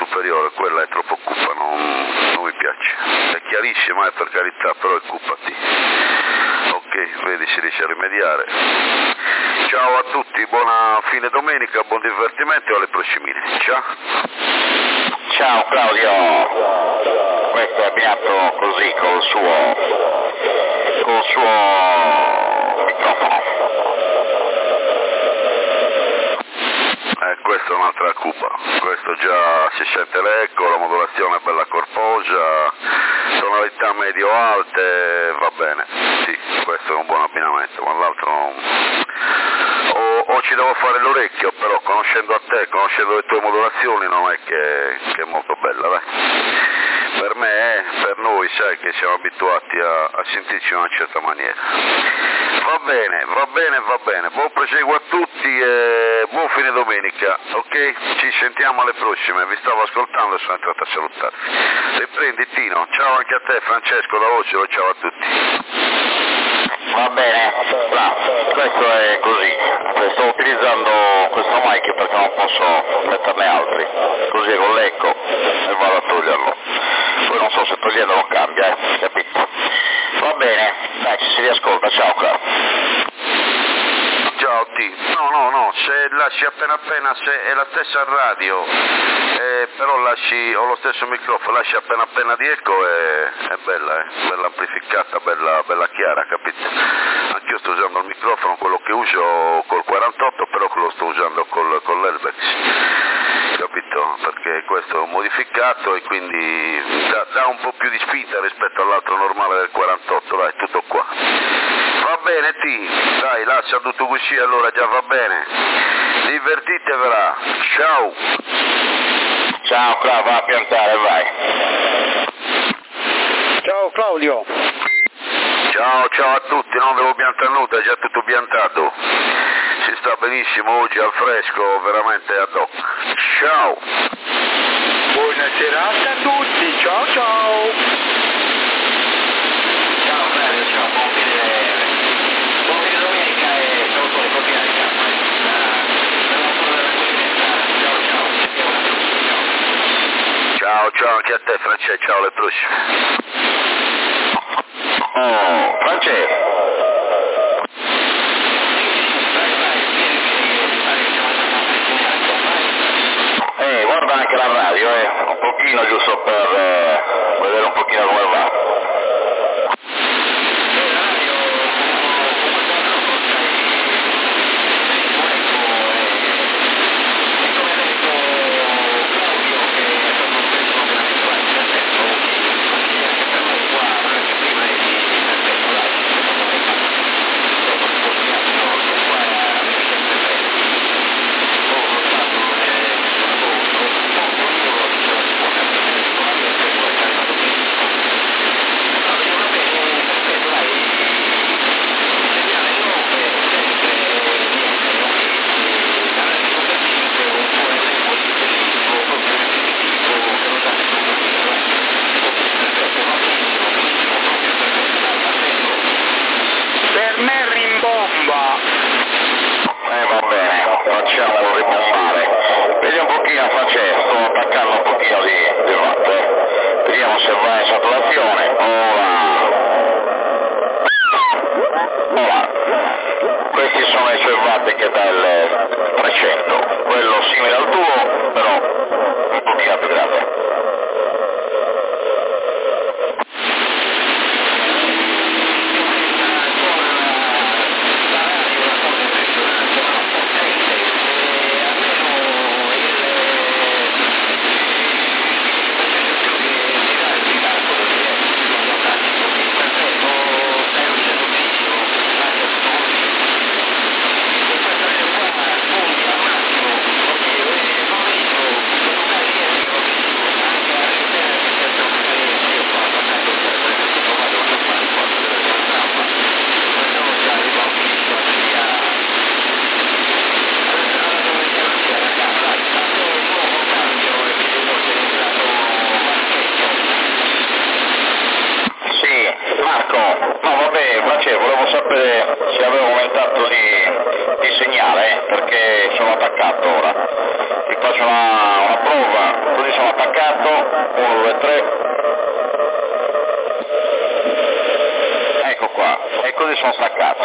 superiore, quella è troppo cupa, non mi piace. È chiarissima, per carità, però è cupa, sì. Ok, vedi, si riesce a rimediare. Ciao a tutti, buona fine domenica, buon divertimento e alle prossime. Ciao. Ciao Claudio, questo è Beato così col suo microfono. Questa è un'altra cupa, questo già si sente l'eco, la modulazione è bella corposa, tonalità medio-alte, va bene, sì, questo è un buon abbinamento, ma l'altro non... O ci devo fare l'orecchio, però conoscendo a te, conoscendo le tue modulazioni non è che è molto bella, dai. Per me, per noi, sai che siamo abituati a sentirci in una certa maniera. Va bene, buon proseguo a tutti e buon fine domenica, ok? Ci sentiamo alle prossime, vi stavo ascoltando e sono entrato a salutarvi. Riprendi Tino, ciao anche a te Francesco da Oslo, ciao a tutti. Va bene, questo è così, sto utilizzando questo mic perché non posso metterne altri, così con l'eco e vado a toglierlo, poi non so se toglierlo cambia, capito? Va bene, dai, ci si riascolta, ciao caro. Ciao T, no, se lasci appena se è la stessa radio, però ho lo stesso microfono, lasci appena di eco è bella, bella amplificata, bella chiara, capito? Anch'io sto usando il microfono, quello che uso col 48, però lo sto usando con l'Elbex, capito? Perché questo è un modificato e quindi dà un po' più di spinta rispetto all'altro normale del 48, dai, tutto qua. Va bene T, dai, lascia tutto così, allora già va bene. Divertitevela, ciao. Ciao, va a piantare, vai. Ciao Claudio. Ciao a tutti, non devo piantare nulla, è già tutto piantato. Si sta benissimo oggi al fresco, veramente ad hoc. Ciao. Buona serata a tutti, ciao. Ciao Claudio, ciao, buon fine domenica e salutoni cordiali, Ciao anche a te Francesco, ciao, alle prossime. Francesco. Guarda anche la radio, un pochino giusto per vedere un pochino come va. sono staccato,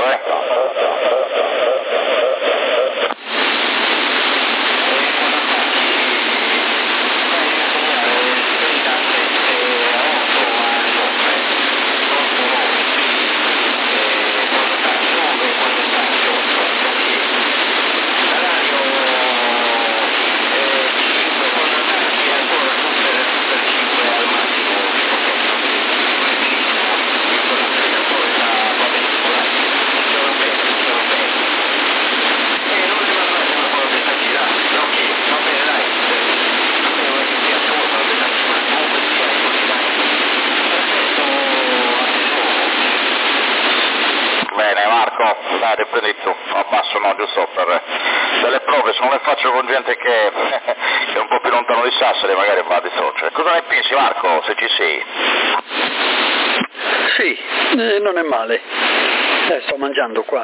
riprendi tu, abbasso no, giusto per delle prove, se non le faccio con gente che è un po' più lontano di Sassari magari va di socio. Cosa ne pensi Marco, se ci sei? Sì, non è male, sto mangiando qua.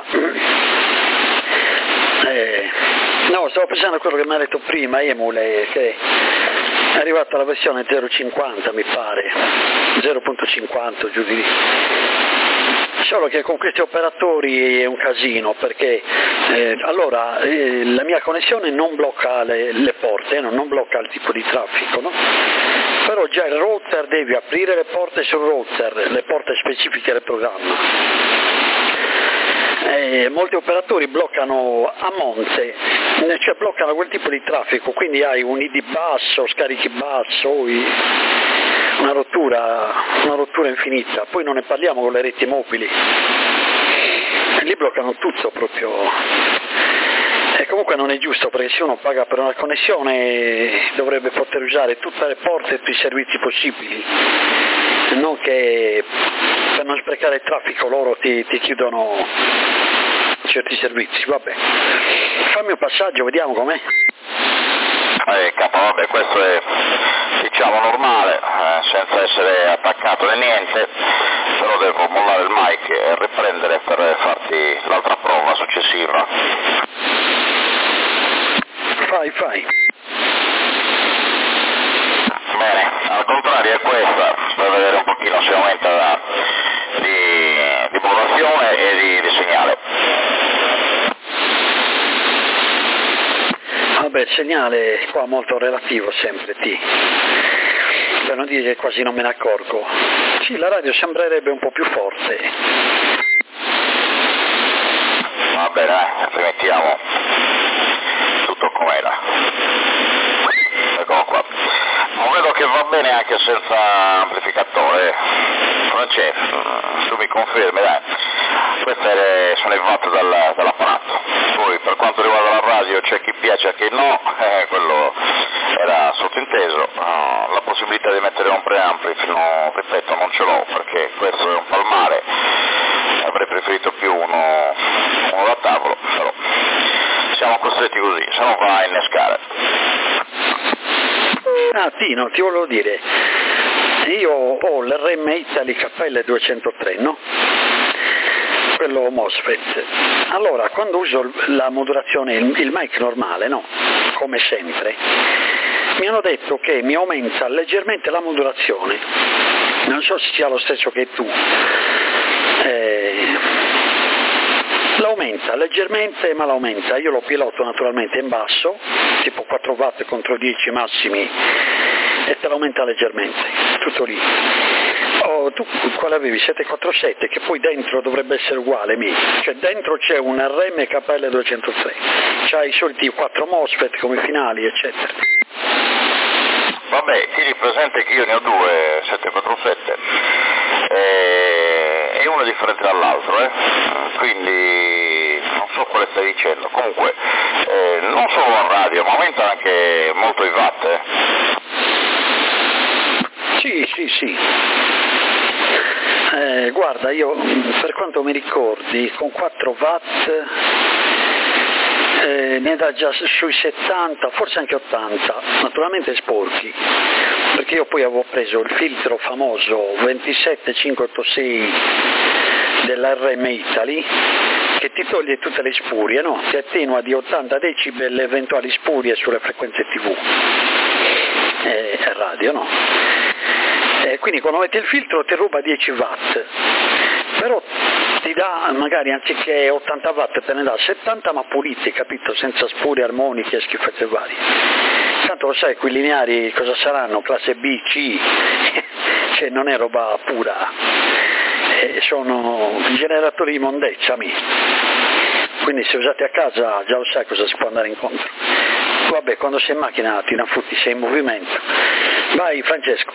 No, stavo pensando a quello che mi ha detto prima Emule, che è arrivata la versione 0.50 mi pare, 0.50 giù di lì. Solo che con questi operatori è un casino perché allora la mia connessione non blocca le porte, non blocca il tipo di traffico, no? Però già il router devi aprire le porte sul router, le porte specifiche del programma. Molti operatori bloccano a monte, cioè bloccano quel tipo di traffico, quindi hai un ID basso, scarichi basso, una rottura infinita. Poi non ne parliamo con le reti mobili, lì bloccano tutto proprio. E comunque non è giusto, perché se uno paga per una connessione dovrebbe poter usare tutte le porte e tutti i servizi possibili, non che per non sprecare il traffico loro ti chiudono certi servizi. Vabbè, fammi un passaggio, vediamo com'è. Vabbè, questo è diciamo normale, senza essere attaccato né niente, però devo mollare il mic e riprendere per farti l'altra prova successiva. Fai. Bene, al contrario è questa, per vedere un pochino se aumenta di modulazione e di segnale. Vabbè, il segnale qua molto relativo sempre, per non dire che quasi non me ne accorgo. Sì, la radio sembrerebbe un po' più forte. Va bene, rimettiamo tutto com'era. Eccolo qua. Ma vedo che va bene anche senza amplificatore. Francesco, tu mi confermi, dai. Queste sono i watt dall'apparato. Poi per quanto riguarda la radio c'è chi piace e chi no, quello era sottinteso. La possibilità di mettere un preampli, ripeto, non ce l'ho perché questo è un palmare, avrei preferito più uno da tavolo, però siamo costretti così, se no va a innescare. Tino, ti volevo dire, io ho l'RM Italy KL203, no? Quello MOSFET. Allora, quando uso la modulazione, il mic normale, no? Come sempre, mi hanno detto che mi aumenta leggermente la modulazione. Non so se sia lo stesso che tu. L'aumenta leggermente, ma l'aumenta. Io lo piloto naturalmente in basso, tipo 4 watt contro 10 massimi, e te l'aumenta leggermente, tutto lì. Tu quale avevi? 747, che poi dentro dovrebbe essere uguale, cioè dentro c'è un RM KL203, c'hai i soliti 4 MOSFET come finali, eccetera. Vabbè, tieni presente che io ne ho 2 747 e uno è differente dall'altro, quindi non so quale stai dicendo. Comunque non solo a radio, ma aumenta anche molto i watt. Sì. Guarda, io per quanto mi ricordi con 4 watt ne dà già sui 70, forse anche 80, naturalmente sporchi, perché io poi avevo preso il filtro famoso 27586 dell'RM Italy, che ti toglie tutte le spurie, no? Ti attenua di 80 decibel le eventuali spurie sulle frequenze TV e radio, no? Quindi quando metti il filtro ti ruba 10 watt, però ti dà magari anziché 80 watt te ne dà 70 ma puliti, capito? Senza spuri, armoniche e schifezze varie. Tanto lo sai, quei lineari cosa saranno? Classe B, C, cioè non è roba pura, sono generatori di mondezza, quindi se usate a casa già lo sai cosa si può andare incontro. Vabbè, quando sei in macchina ti inaffutti, sei in movimento. Vai Francesco.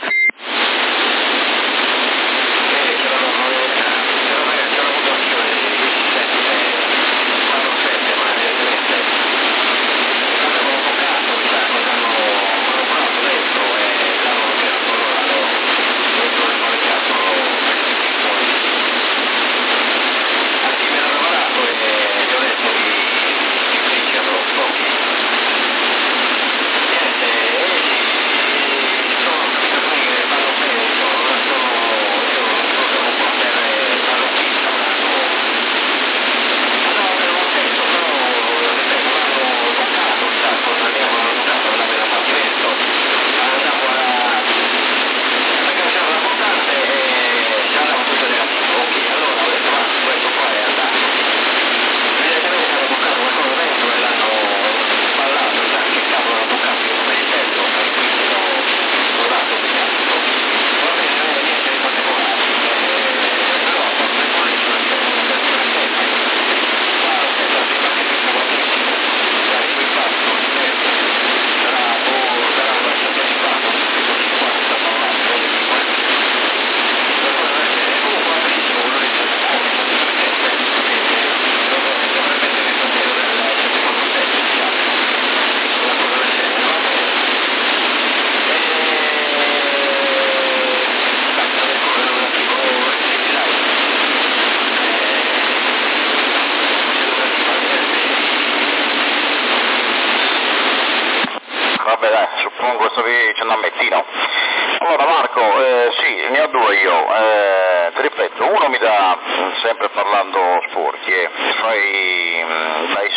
Vabbè dai, suppongo che stavi dicendo a Mettino. Allora Marco, sì, ne ho due io, ti ripeto, uno mi dà, sempre parlando sporchi, fai dai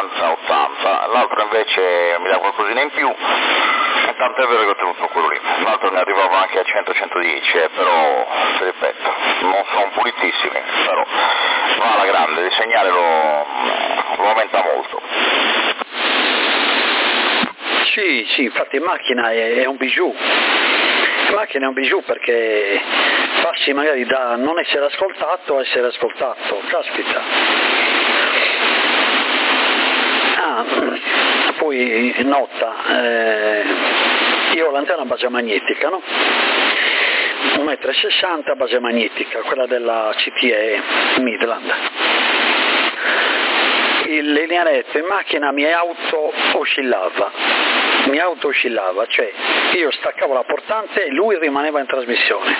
70-80, l'altro invece mi dà qualcosina in più, e tanto è vero che ho tenuto quello lì, l'altro ne arrivava anche a 100-110, però ti ripeto, non sono pulitissimi, però va alla grande, il segnale lo aumenta molto. Sì, infatti in macchina è un bijou. In macchina è un bijou perché passi magari da non essere ascoltato a essere ascoltato, caspita. Poi nota, io ho l'antenna a base magnetica, no? 1,60 m a base magnetica, quella della CTE Midland. Il linearetto in macchina mi auto oscillava, cioè io staccavo la portante e lui rimaneva in trasmissione.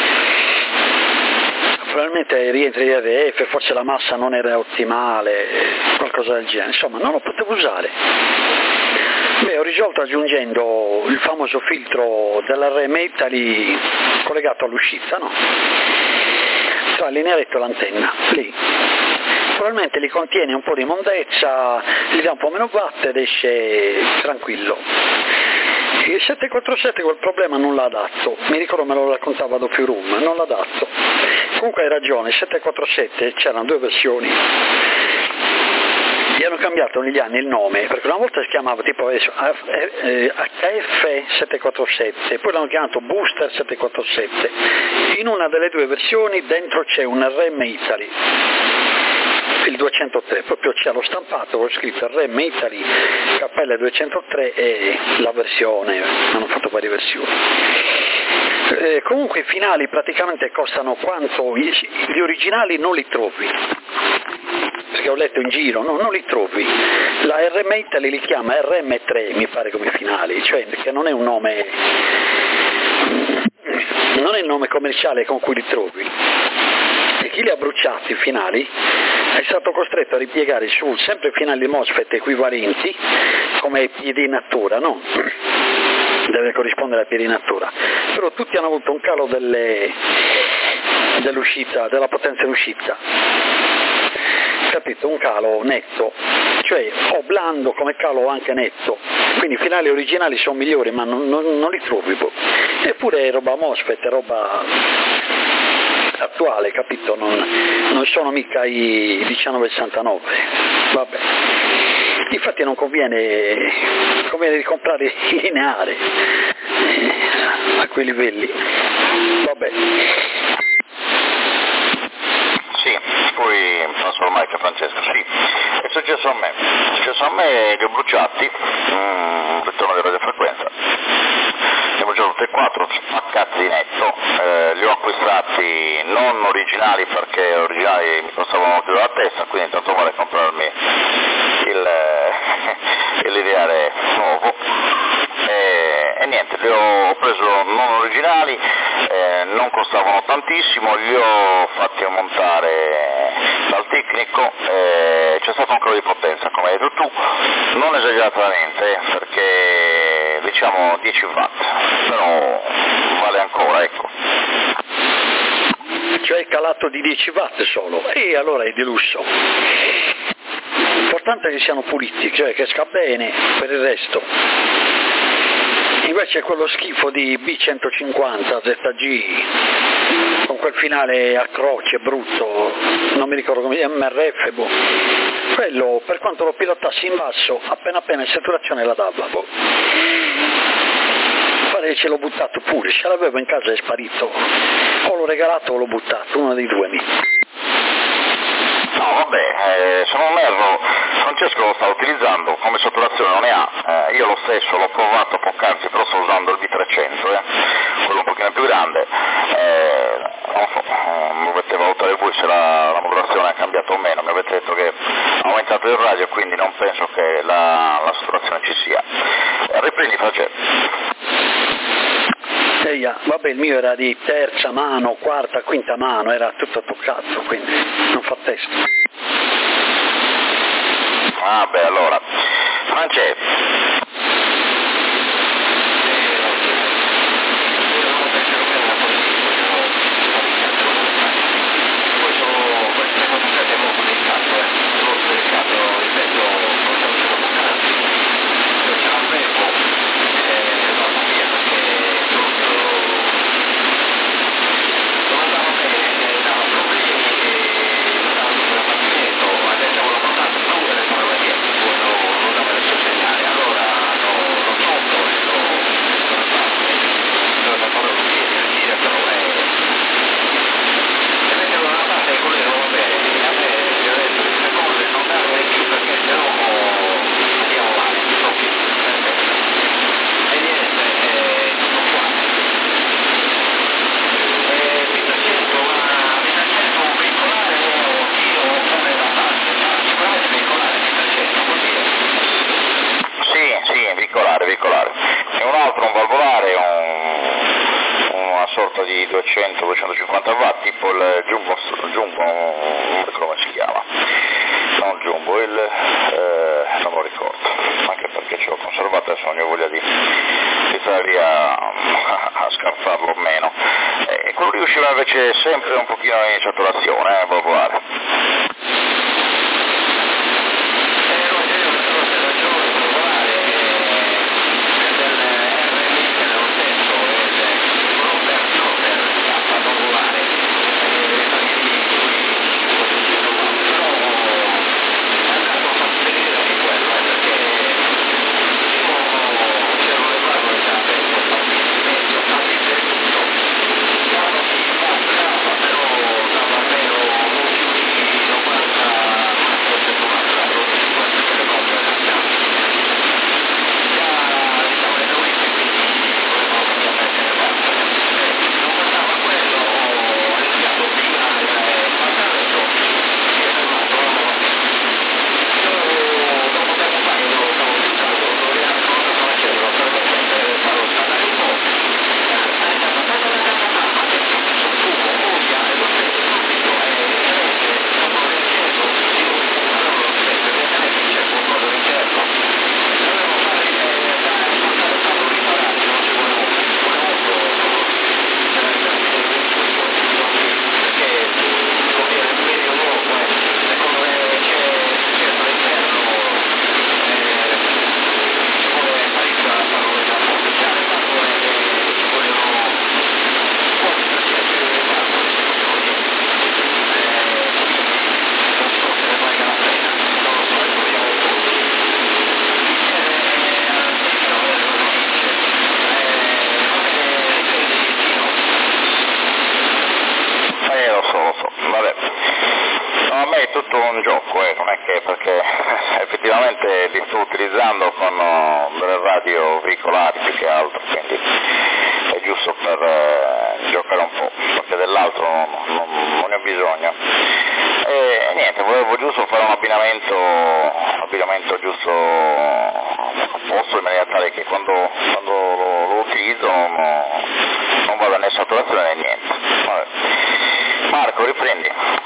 Probabilmente rientri di RF, forse la massa non era ottimale, qualcosa del genere, insomma non lo potevo usare. Ho risolto aggiungendo il famoso filtro dell'RM Italy collegato all'uscita, no? Tra il linearetto e l'antenna, lì. Probabilmente li contiene un po' di mondezza, gli dà un po' meno watt ed esce tranquillo. Il 747 quel problema non l'ha dato, mi ricordo me lo raccontava Doppio Room, non l'ha dato. Comunque hai ragione, il 747 c'erano due versioni, gli hanno cambiato negli anni il nome, perché una volta si chiamava tipo HF747, poi l'hanno chiamato Booster 747, in una delle due versioni dentro c'è un RM Italy, il 203, proprio c'è lo stampato con scritto RM Italy KL 203 e la versione, hanno fatto varie versioni. Comunque i finali praticamente costano quanto, gli originali non li trovi, perché ho letto in giro, no, non li trovi. La RM Italy li chiama RM3 mi pare come finali, cioè che non è un nome, non è il nome commerciale con cui li trovi. E chi li ha bruciati i finali è stato costretto a ripiegare su sempre finali MOSFET equivalenti come piedinatura, no? Deve corrispondere a piedinatura, però tutti hanno avuto un calo dell'uscita, della potenza d'uscita, capito? Un calo netto, cioè o blando come calo anche netto, quindi i finali originali sono migliori ma non li trovi, eppure roba MOSFET, roba attuale, capito? Non sono mica i 1969, vabbè. Infatti non conviene di comprare i lineari a quei livelli, vabbè. Sì, poi passo al mic a Francesco. Sì, è successo a me li ho bruciati, ritorno di radiofrequenza, ne ho bruciato tutti e 4, spaccati di netto, li ho acquistati non originali perché originali mi costavano più la testa, quindi tanto vale comprarmi il lineare nuovo. E niente, li ho preso non originali, non costavano tantissimo, li ho fatti montare dal tecnico, c'è stato un calo di potenza, come hai detto tu, non esageratamente, perché diciamo 10 watt, però vale ancora, ecco. Cioè è calato di 10 watt solo, e allora è di lusso. L'importante è che siano puliti, cioè che esca bene, per il resto. Invece quello schifo di B150 ZG con quel finale a croce brutto, non mi ricordo come, MRF, boh. Quello, per quanto lo pilotassi in basso, appena in saturazione la dava, boh. Pare che ce l'ho buttato pure, ce l'avevo in casa e è sparito, o l'ho regalato o l'ho buttato, uno dei due No, vabbè, se non erro, Francesco lo sta utilizzando, come saturazione non ne ha, io lo stesso l'ho provato poc'anzi, però sto usando il B300, quello un pochino più grande, non so, dovete valutare voi se la modulazione ha cambiato o meno, mi avete detto che ha aumentato il radio, quindi non penso che la saturazione ci sia. Riprendi Francesco. Vabbè, il mio era di terza mano, quarta, quinta mano, era tutto toccato, quindi non fa testo. Ah beh, allora, Francesco. Veicolare. E un altro, un valvolare, una sorta di 200-250 watt, tipo il Jumbo, non ricordo come si chiama, non Jumbo, non lo ricordo, anche perché ce l'ho conservato, adesso non ho voglia di stare via a scarfarlo o meno, e quello riusciva invece sempre un pochino in saturazione, valvolare. un gioco, non è che perché effettivamente li sto utilizzando con delle radio veicolari più che altro, quindi è giusto per giocare un po', perché dell'altro non ne ho bisogno. E niente, volevo giusto fare un abbinamento giusto a posto, in maniera tale che quando lo utilizzo non vada né saturazione né niente. Vabbè. Marco, riprendi.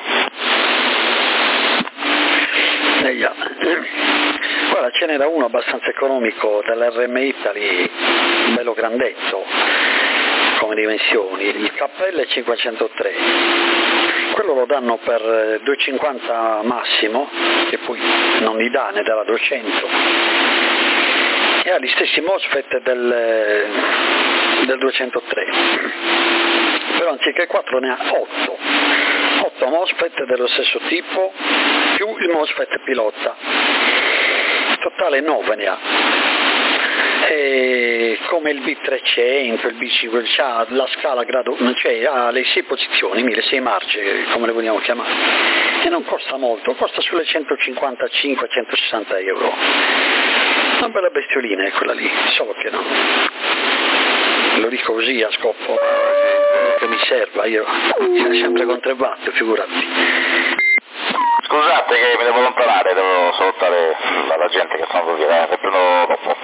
Guarda, ce n'era uno abbastanza economico dell'RM Italy, bello grandetto come dimensioni, il KL 503. Quello lo danno per 250 massimo, che poi non li dà, ne darà 200, e ha gli stessi MOSFET del 203, però anziché 4 ne ha 8 MOSFET dello stesso tipo più il MOSFET pilota, totale 9 ne ha. E come il B300, il B500, c'ha la scala grado, cioè ha le 6 posizioni, le 6 marce, come le vogliamo chiamare, e non costa molto, costa sulle 155-160 euro. Una bella bestiolina è quella lì, solo che no, lo dico così a scopo che mi serva, io sempre con 3 watt, figurati. Scusate che mi devo allontanare, devo salutare la gente che stanno via, riprendo dopo.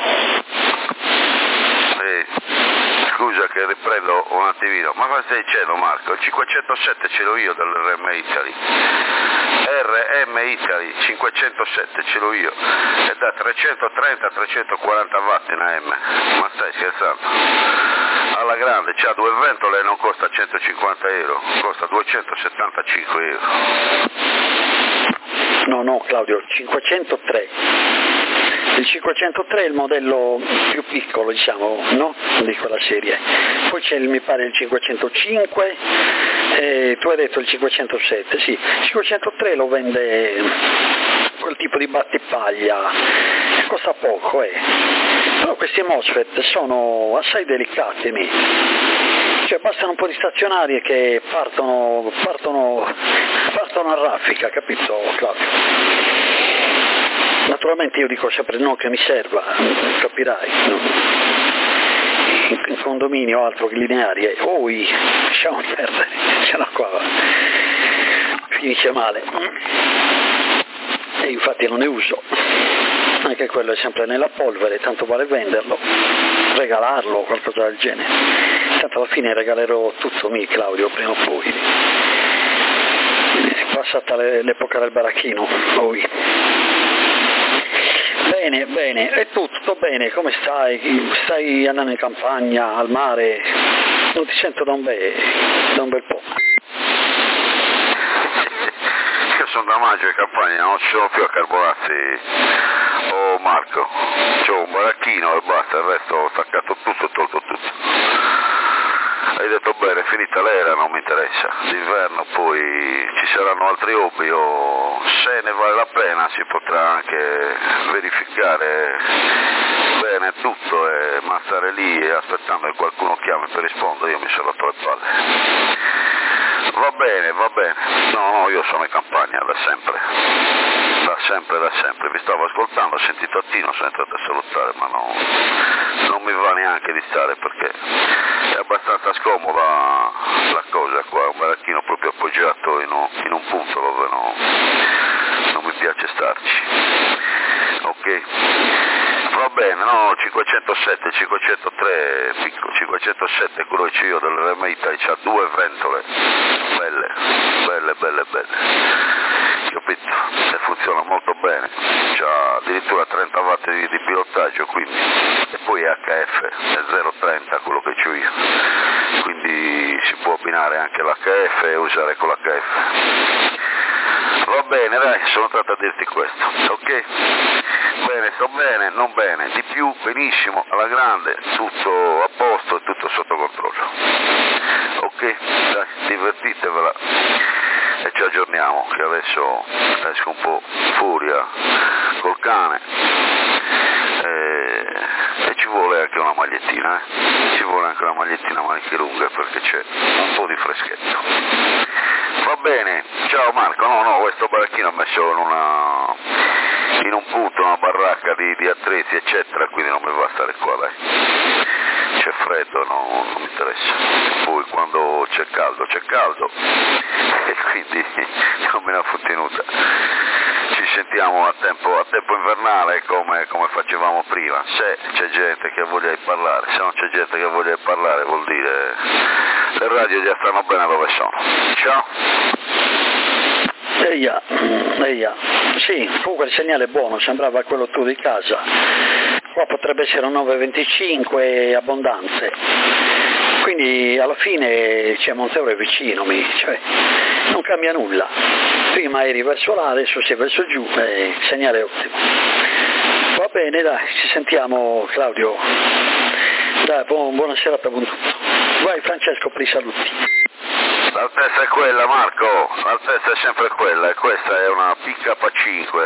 Scusa che riprendo un attimino, ma cosa stai dicendo Marco? Il 507 ce l'ho io dell'RM Italy, RM Italy 507 ce l'ho io, è da 330-340 watt in AM, ma stai scherzando? Alla grande, c'ha 2 ventole e non costa 150 euro, costa 275 euro. No Claudio, 503. Il 503 è il modello più piccolo, diciamo, no? Di quella serie. Poi c'è mi pare il 505, tu hai detto il 507, sì. Il 503 lo vende quel tipo di battipaglia, costa poco, Però questi MOSFET sono assai delicati, cioè bastano un po' di stazionarie che partono a raffica, capito Claudio? Naturalmente io dico sempre no che mi serva, capirai, no? In condominio altro che lineari, lasciamo perdere, ce l'ho qua, finisce male, e infatti non ne uso, anche quello è sempre nella polvere, tanto vale venderlo, regalarlo o qualcosa del genere, tanto alla fine regalerò tutto Claudio prima o poi, è passata l'epoca del baracchino, Bene, e tu tutto bene, come stai? Stai andando in campagna, al mare? Non ti sento da un bel po'. Io sono da maggio in campagna, non ci sono più a Carborazzi. Oh Marco, c'ho un baracchino e basta, il resto ho staccato tutto, tolto tutto. Hai detto bene, finita l'era, non mi interessa, d'inverno poi ci saranno altri hobby o se ne vale la pena si potrà anche verificare bene tutto, ma stare lì aspettando che qualcuno chiami per rispondere, io mi sono rotto le palle. Va bene, no, io sono in campagna da sempre, vi stavo ascoltando, ho sentito Attino, sono entrato a salutare, ma non mi va neanche di stare perché è abbastanza scomoda la cosa qua, un baracchino proprio appoggiato in un punto dove non mi piace starci, ok? Va bene, no, 507, 503, 507, quello che c'ho io dell'RM Italy, c'ha 2 ventole, belle, capito? E funziona molto bene, c'ha addirittura 30 watt di pilotaggio, quindi, e poi è HF, è 0,30 quello che c'ho io, quindi si può abbinare anche l'HF e usare con l'HF. Va bene, dai, sono entrato a dirti questo, ok? Bene, sto bene, non bene, di più, benissimo, alla grande, tutto a posto e tutto sotto controllo. Ok? Dai, divertitevela e ci aggiorniamo, che adesso esco un po' furia col cane e ci vuole anche una magliettina, ci vuole anche una magliettina a maniche lunghe perché c'è un po' di freschetto. Va bene, ciao Marco, no, questo baracchino è messo in un punto, una baracca di attrezzi eccetera, quindi non mi va a stare qua, dai. C'è freddo, non mi interessa. Poi quando c'è caldo e quindi non me ne ha fottenuta. Ci sentiamo a tempo invernale come facevamo prima. Se c'è gente che ha voglia di parlare, se non c'è gente che ha voglia di parlare vuol dire le radio già stanno bene dove sono. Ciao. Eia. Sì, comunque il segnale è buono, sembrava quello tuo di casa. Qua potrebbe essere un 9,25 abbondanze. Quindi alla fine Monteoro è vicino, cioè non cambia nulla. Prima eri verso là, adesso sei verso giù, il segnale è ottimo. Va bene, dai, ci sentiamo Claudio. Dai, buona serata, buon tutto. Vai Francesco per i saluti. L'altezza è quella Marco, l'altezza è sempre quella e questa è una PK5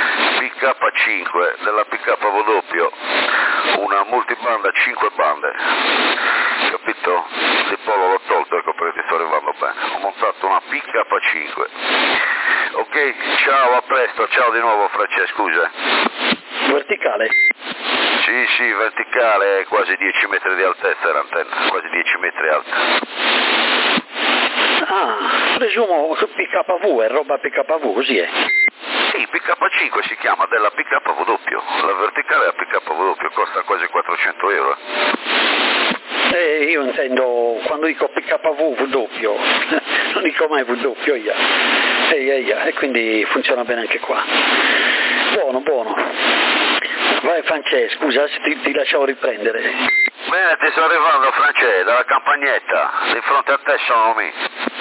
della PKW, una multibanda 5 bande, capito? Il polo l'ho tolto, ecco perché ti sto arrivando bene, ho montato una PK5. Ok, ciao, a presto, ciao di nuovo Francesco, scusa. Verticale? Sì, verticale, quasi 10 metri di altezza l'antenna, quasi 10 metri alta. Ah, presumo PKV, è roba PKV, così è? Sì, PK5 si chiama, della PKW, la verticale è la PKW, costa quasi 400 euro. Io intendo, quando dico PKV, W, non dico mai W, e quindi funziona bene anche qua. Buono. Vai Francesco, scusa se ti lasciavo riprendere. Bene, ti sto arrivando Francesco, dalla campagnetta, di fronte a te sono me.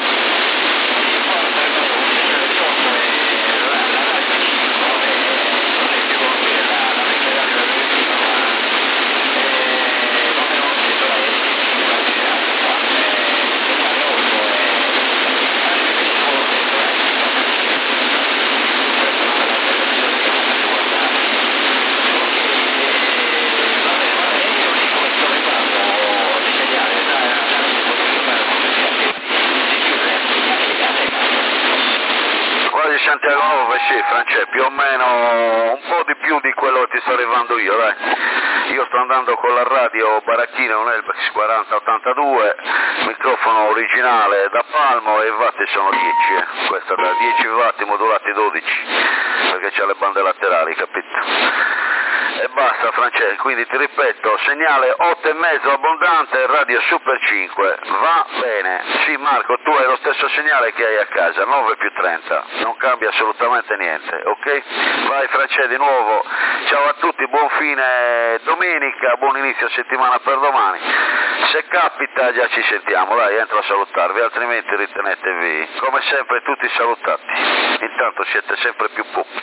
Santiago Nuovo, sì, Francesco, più o meno un po' di più di quello che ti sto arrivando io, dai. Io sto andando con la radio baracchina, un Elbex 4082, microfono originale da palmo e i watt sono 10, questa da 10 watt modulati 12, perché c'ha le bande laterali, capito? E basta Francesco, quindi ti ripeto, segnale 8,5 abbondante, radio Super 5, va bene. Sì Marco, tu hai lo stesso segnale che hai a casa, 9 più 30, non cambia assolutamente niente, ok? Vai Francesco di nuovo, ciao a tutti, buon fine domenica, buon inizio settimana per domani. Se capita già ci sentiamo, dai, entro a salutarvi, altrimenti ritenetevi come sempre tutti salutati. Intanto siete sempre più puppi.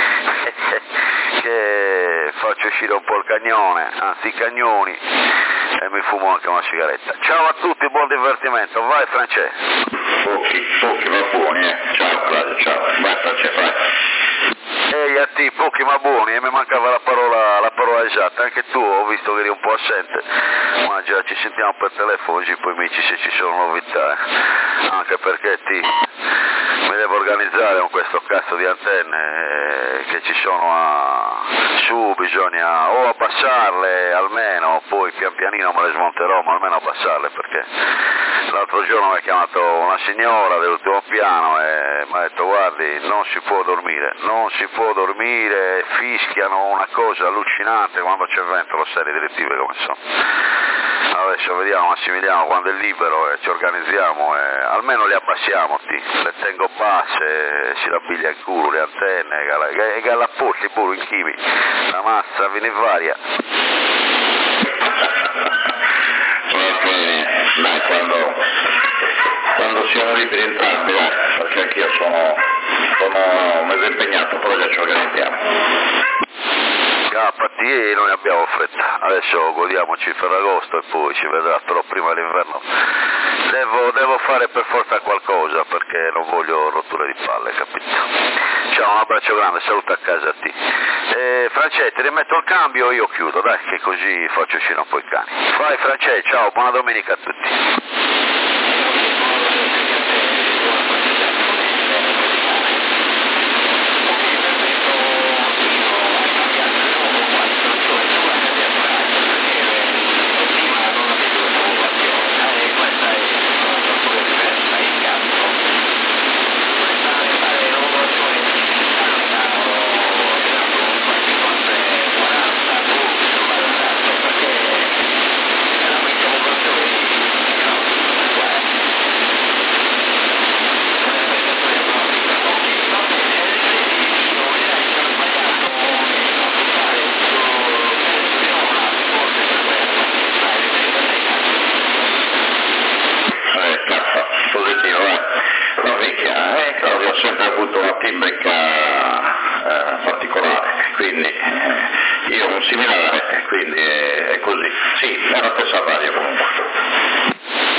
Che faccio uscire un po' il cagnone, anzi i cagnoni, e mi fumo anche una sigaretta. Ciao a tutti, buon divertimento, vai Francesco. Pochi ma buoni, ciao Claudio, ciao, vai Francesco, vai. Ehi a te, pochi ma buoni, e mi mancava la parola esatta, anche tu ho visto che eri un po' assente, ma già ci sentiamo per telefono così poi mi dici se ci sono novità, anche perché mi devo organizzare con questo cazzo di antenne che ci sono su, bisogna o abbassarle almeno, poi pian pianino me le smonterò, ma almeno abbassarle, perché l'altro giorno mi ha chiamato una signora dell'ultimo piano e mi ha detto guardi non si può dormire, fischiano una cosa allucinante quando c'è vento, lo sai le direttive come sono. Adesso vediamo, Massimiliano, quando è libero ci organizziamo e almeno le abbassiamo, le tengo basse, si rabbiglia il culo, le antenne, i gallappotti pure in chimi, la massa viene varia. Dai, quando siamo liberi entrambi, perché anch'io sono mezzo impegnato, però già ci organizziamo. Capati, noi abbiamo fretta, adesso godiamoci Ferragosto e poi ci vedrà, però prima l'inverno devo fare per forza qualcosa perché non voglio rotture di palle, capito? Ciao, un abbraccio grande, saluto a casa a te. Francesco, ti rimetto il cambio e io chiudo, dai, che così faccio uscire un po' i cani. Vai Francesco, ciao, buona domenica a tutti. nome, quindi è così. Sì, è la stessa radio comunque.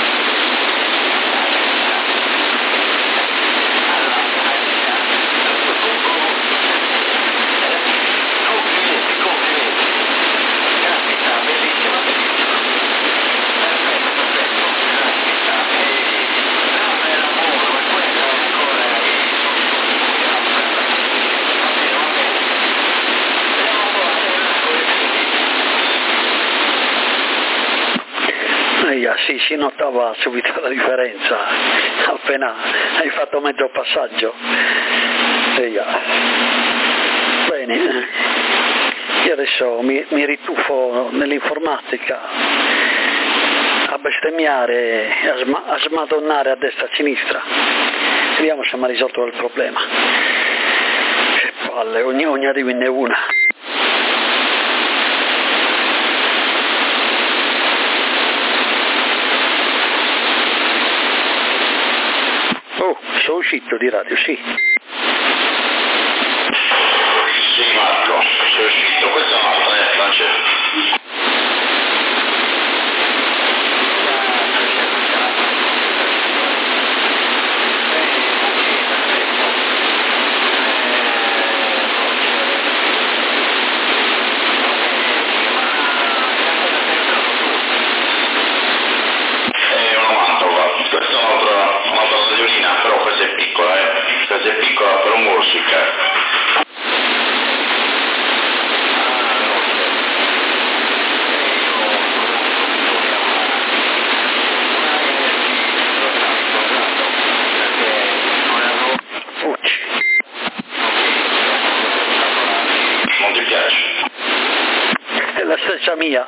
Sì, si notava subito la differenza appena hai fatto mezzo passaggio. Bene, io adesso mi rituffo nell'informatica a bestemmiare, a smadonnare a destra e a sinistra. Vediamo se mi ha risolto il problema. Che palle, ogni arriva una. Sono uscito di radio, sì. Sì, Marco, sono uscito, questa è un'altra, Francesco. Questa è piccola però musica. Non ti piace? È la stessa mia.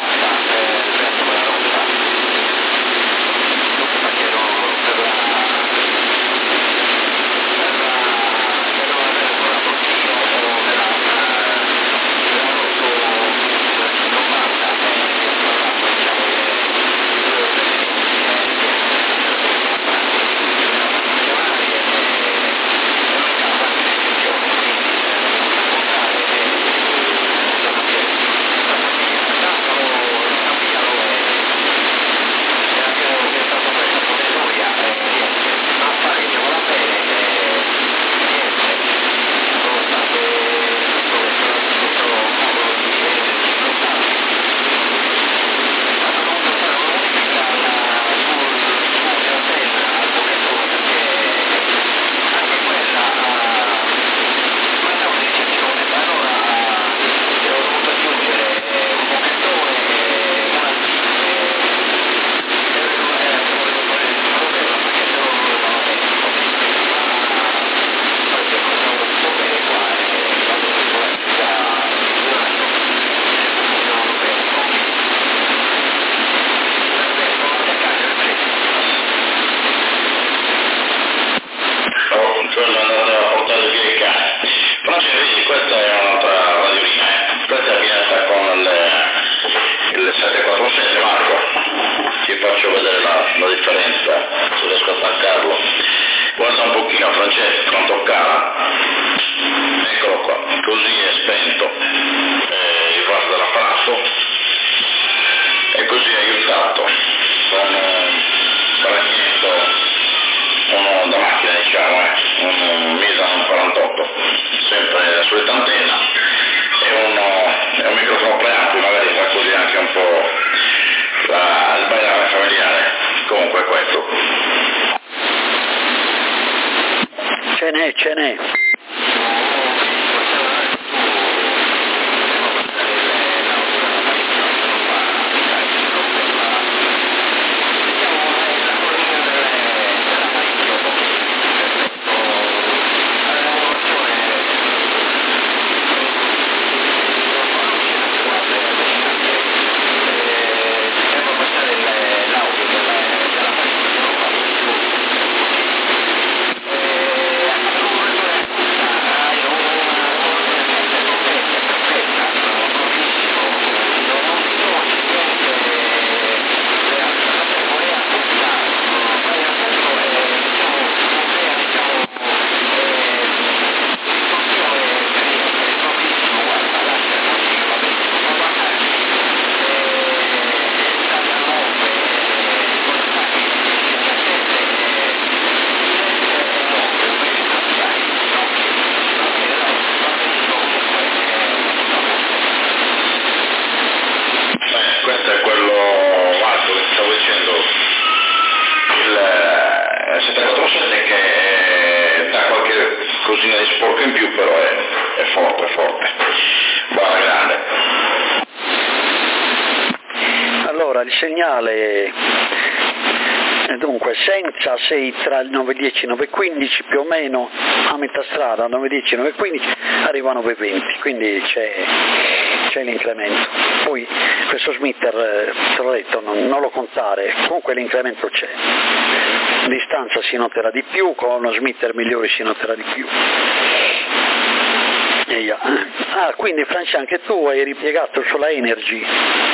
Questa è un'altra radiolina, questa è abbinata con il 747 Marco, ti faccio vedere la differenza, se riesco a attaccarlo. Guarda un pochino Francesco, non toccare, eccolo qua, così è spento il vaso dell'apparato e così è aiutato con un bracchetto, uno da macchina diciamo, un Misan 48, sempre la solita antenna e un microfono preampi, magari fa così anche un po' il bailare familiare, comunque è questo. Ce n'è. Allora, il segnale, dunque, senza sei tra il 9.10 e 9.15 più o meno, a metà strada, 9.10 e 9.15, arriva a 9.20, quindi c'è l'incremento. Poi questo smitter, te l'ho detto, non lo contare, comunque l'incremento c'è. Distanza si noterà di più, con uno smitter migliore si noterà di più. Quindi Francia, anche tu hai ripiegato sulla Energy.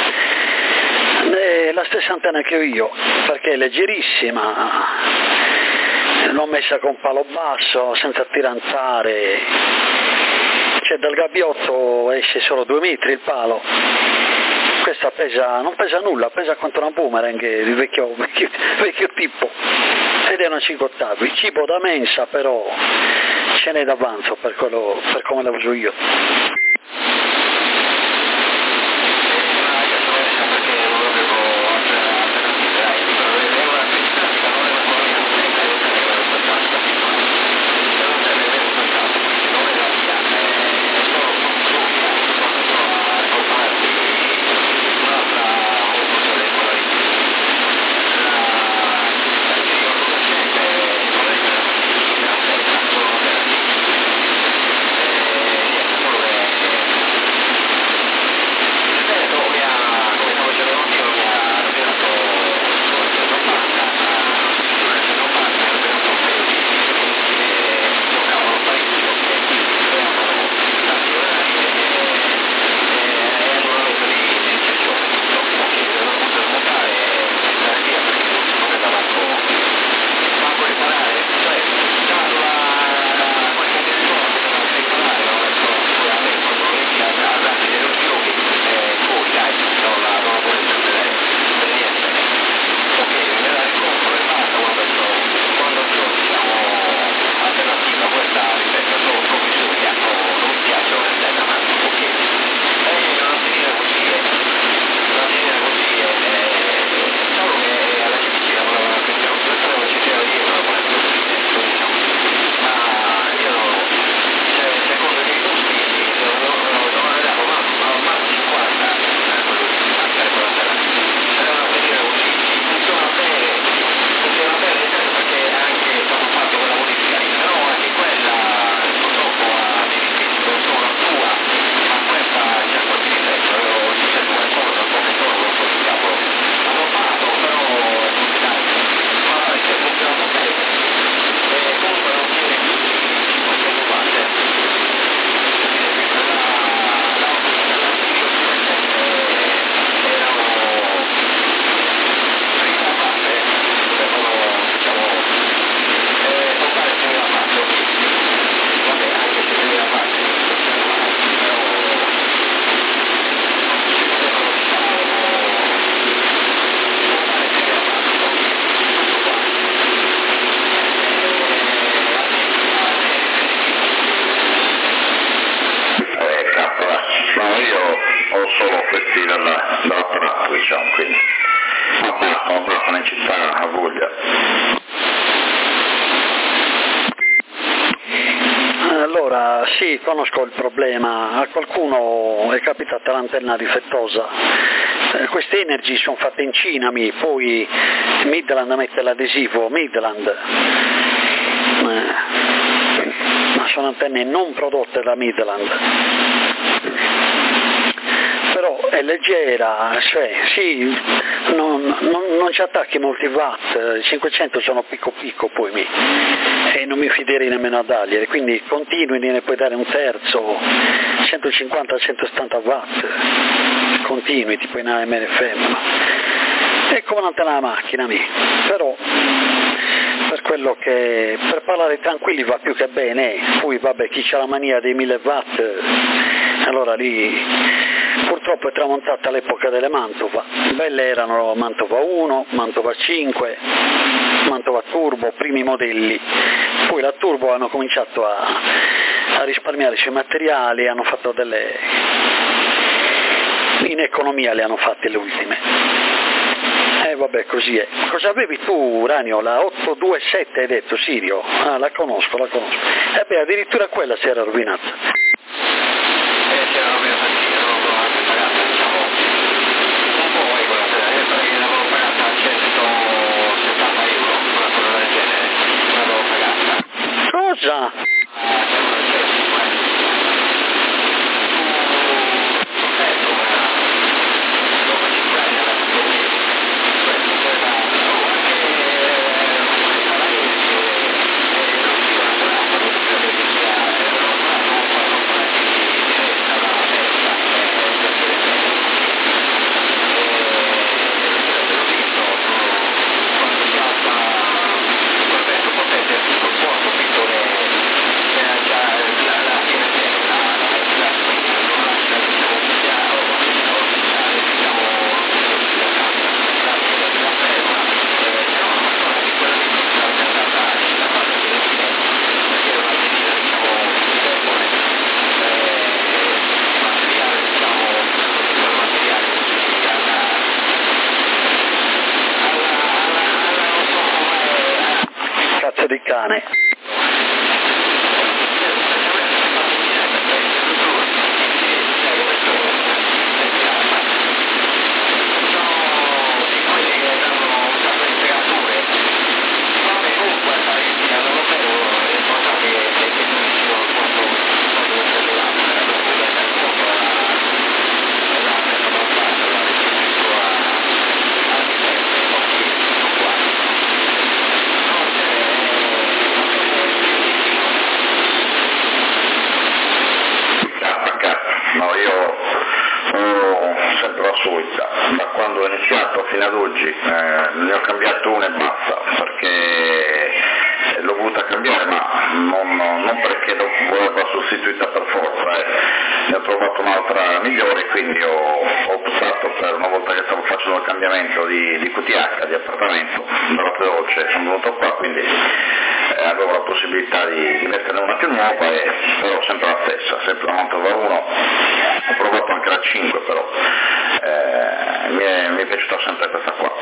La stessa antenna che ho io, perché è leggerissima, l'ho messa con palo basso, senza tirantare, cioè dal gabbiotto esce solo 2 metri il palo. Questa non pesa nulla, pesa quanto una boomerang di vecchio tipo, ed è una 5 ottavi, cibo da mensa, però ce n'è d'avanzo per come la uso io. Allora, sì, conosco il problema. A qualcuno è capitata l'antenna difettosa. Queste Energy sono fatte in Cina, poi Midland mette l'adesivo Midland, ma sono antenne non prodotte da Midland. Però è leggera, cioè sì, non ci attacchi molti watt, 500 sono picco poi e non mi fiderei nemmeno a dargliene, quindi continui, ne puoi dare un terzo, 150-170 watt, continui, tipo in AM FM, è come un'antenna da macchina però per quello che, per parlare tranquilli va più che bene, poi vabbè, chi c'ha la mania dei 1000 watt, allora lì purtroppo è tramontata l'epoca delle Mantova, belle erano Mantova 1, Mantova 5, Mantova Turbo, primi modelli, poi la Turbo hanno cominciato a risparmiare sui materiali, hanno fatto in economia le hanno fatte le ultime. Vabbè, così è. Cosa avevi tu, Ranio? La 827 hai detto, Sirio? Ah, la conosco. Addirittura quella si era rovinata. Si era rovinata, non l'ho anche pagata, diciamo, un po' quella di cane. Da quando ho iniziato fino ad oggi ne ho cambiato una e basta, perché l'ho voluta cambiare, ma non perché non voleva sostituita per forza, ne ho trovato un'altra migliore, quindi ho optato per, una volta che stavo facendo il cambiamento di QTH, di appartamento, veloce veloce, sono venuto qua, quindi avevo la possibilità di metterne una più nuova, però sempre la stessa, sempre la Mantova 1, ho provato anche la 5 però, mi è piaciuta sempre questa qua.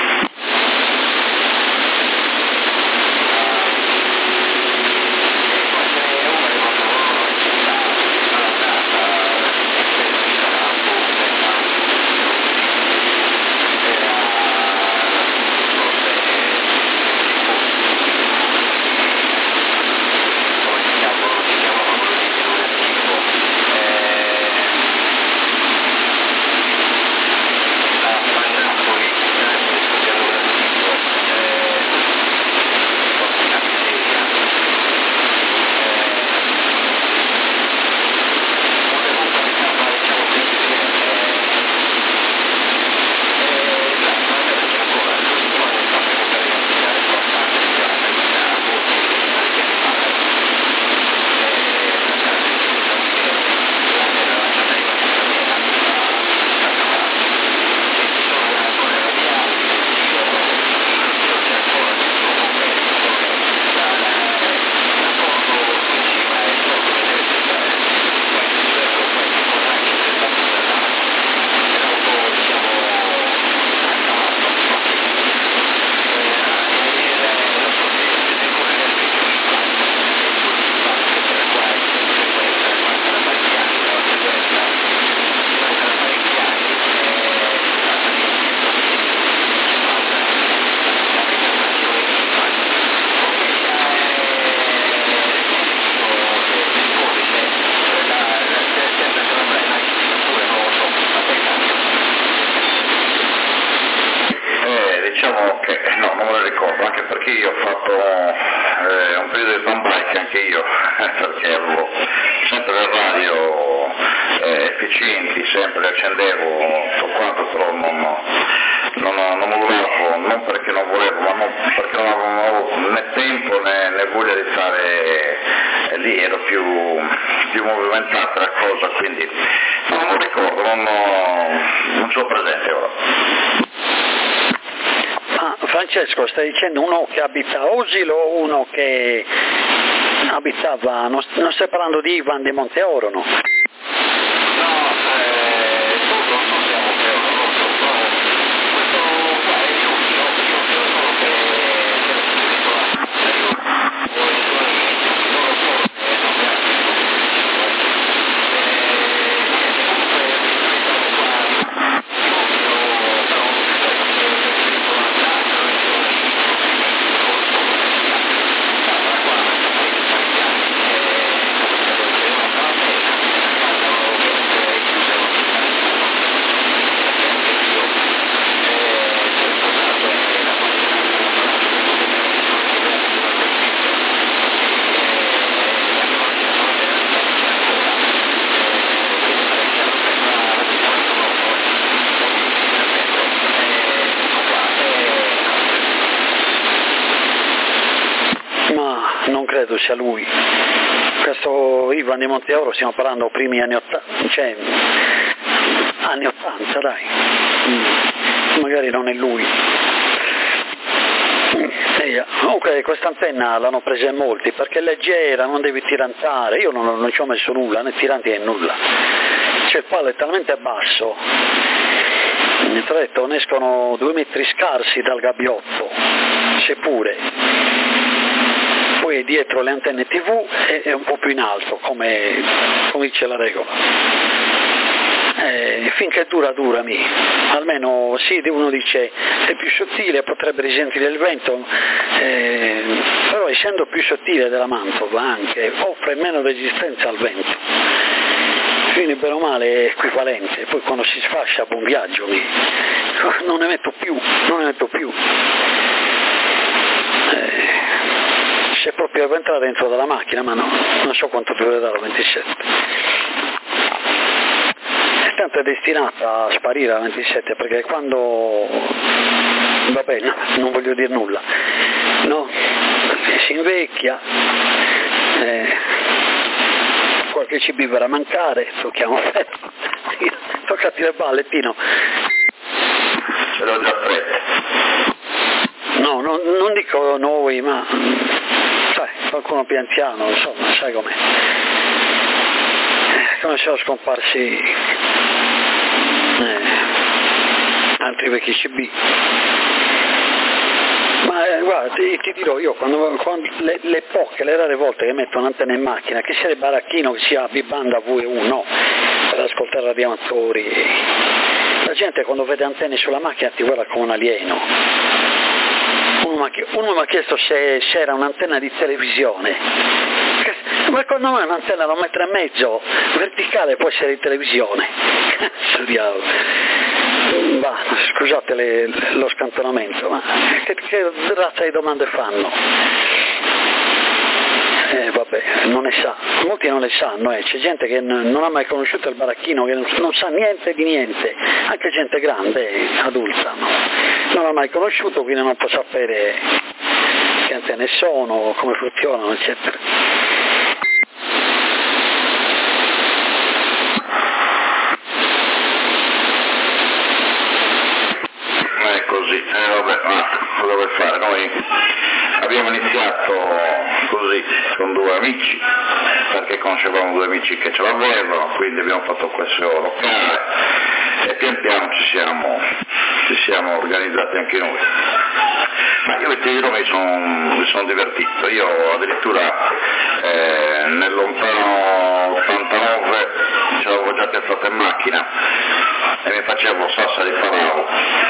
Diciamo che no, non me lo ricordo, anche perché io ho fatto un periodo di stand-by anche io, perché avevo sempre le radio efficienti, sempre le accendevo tutto quanto, però non modulavo, non perché non volevo, ma non perché non avevo né tempo né voglia di stare lì, ero più movimentata la cosa, quindi non lo ricordo, non ce l'ho presente ora. Francesco, stai dicendo uno che abita a Osil o uno che abitava, non stai parlando di Ivan di Monteoro, no? Non credo sia lui. Questo Ivan di Monteoro, stiamo parlando primi anni 80, cioè anni 80, dai. Magari non è lui. Ok, questa antenna l'hanno presa in molti perché è leggera, non devi tirantare, io non ci ho messo nulla, né tiranti né nulla. Cioè il palo è talmente basso, ti ho detto, ne escono 2 metri scarsi dal gabbiotto, seppure. poi è dietro le antenne TV e un po' più in alto, come dice la regola. Finché dura, almeno sì, uno dice è più sottile, potrebbe risentire il vento, però essendo più sottile della Mantova anche offre meno resistenza al vento, quindi bene o male è equivalente. Poi quando si sfascia, buon viaggio, non ne metto più. Se proprio devo entrare dentro della macchina, ma no, non so quanto durerà la 27. Tanto è destinata a sparire la 27, perché quando, vabbè, no, non voglio dire nulla, no, si invecchia, qualche cibo verrà a mancare, tocchiamo toccati le balle, Pino. Ce l'ho già presa. No, non dico noi, ma sai, qualcuno più anziano, insomma, sai com'è. Come sono scomparsi altri vecchi CB. Ma guarda, ti dirò io, quando le poche, le rare volte che metto un'antenna in macchina, che sia il baracchino, che sia banda V1, no, per ascoltare radioamatori, la gente quando vede antenne sulla macchina ti guarda come un alieno. Uno mi ha chiesto se c'era un'antenna di televisione. Ma secondo me un'antenna da 1,5 metri verticale può essere di televisione. Cazzo diavolo. Bah, scusate lo scantonamento, ma che razza di domande fanno? Vabbè, non ne sa, molti non le sanno, c'è gente che non ha mai conosciuto il baracchino, che non sa niente di niente, anche gente grande, adulta, no? Non l'ha mai conosciuto, quindi non può sapere che antenne sono, come funzionano, eccetera. È così, vabbè, ma cosa vuoi fare? Noi abbiamo iniziato così con 2 amici, perché conoscevamo 2 amici che ce l'avevano, quindi abbiamo fatto questo locale e pian piano ci siamo organizzati anche noi. Ma io ti dirò, mi sono divertito, io addirittura nel lontano 89 ce l'avevo già piazzato in macchina e mi facevo salsa di farao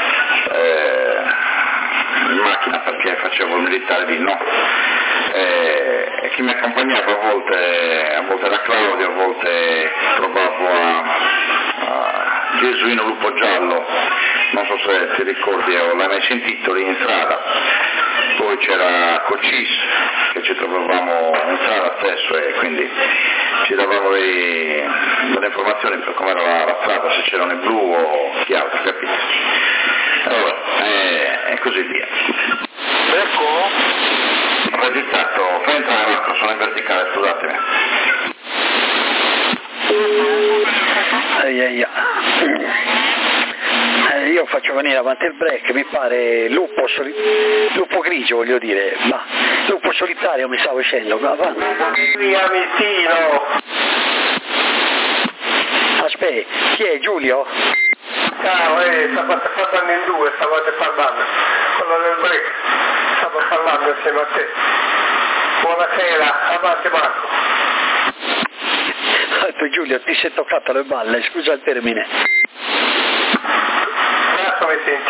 in macchina, perché facevo il militare lì, no? E chi mi accompagnava a volte era Claudio, a volte provavo a Gesuino Lupo Giallo, non so se ti ricordi o l'hai mai sentito lì in strada. Poi c'era Cocis, che ci trovavamo in strada stesso e quindi ci davamo delle informazioni per come era la strada, se c'erano i blu o chi altro, capito? Allora, e così via. Ecco? Ho registrato, fai entrare Marco, sono in verticale, scusatemi. Io faccio venire avanti il break, mi pare lupo grigio, voglio dire, ma lupo solitario mi stavo dicendo, va avanti. Aspetta, chi è, Giulio? Ciao, stavate parlando in 2, stavate parlando. Quello del break, stavo parlando insieme a te. Buonasera, avanti Marco. Giulio, ti sei toccato le balle, scusa il termine. Cazzo mi senti?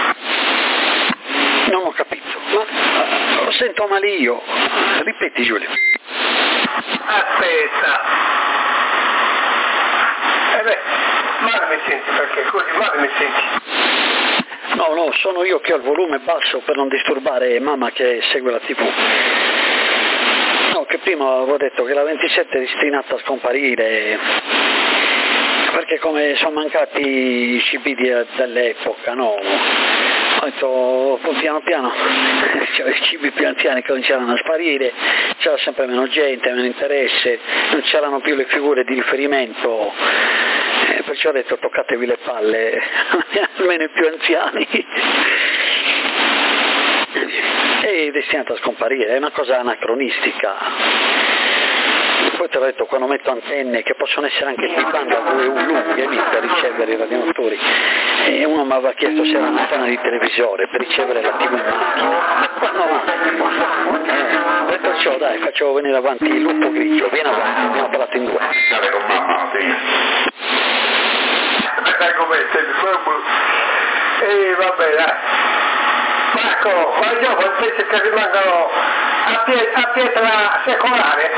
Non ho capito, ma lo sento male io. Ripeti Giulio. Aspetta. Male mi senti, perché così male mi senti. No, sono io che ho il volume basso per non disturbare mamma che segue la TV. No, che prima avevo detto che la 27 è destinata a scomparire, perché come sono mancati i cibi dell'epoca, no? Ho detto piano piano i cibi più anziani cominciarono a sparire, c'era sempre meno gente, meno interesse, non c'erano più le figure di riferimento, perciò ho detto toccatevi le palle, almeno i più anziani. È destinata a scomparire, è una cosa anacronistica. poi te l'ho detto, quando metto antenne che possono essere anche di banda 2U lunghe per ricevere i radiomotori, e uno mi aveva chiesto se era un'antenna di televisore per ricevere la TV in macchina, e perciò dai, faccio venire avanti il lupo grigio, vieni avanti, abbiamo parlato in due. Stare con mamma, sì. E vabbè, dai. Marco, ma io penso che rimangano a pietra secolare.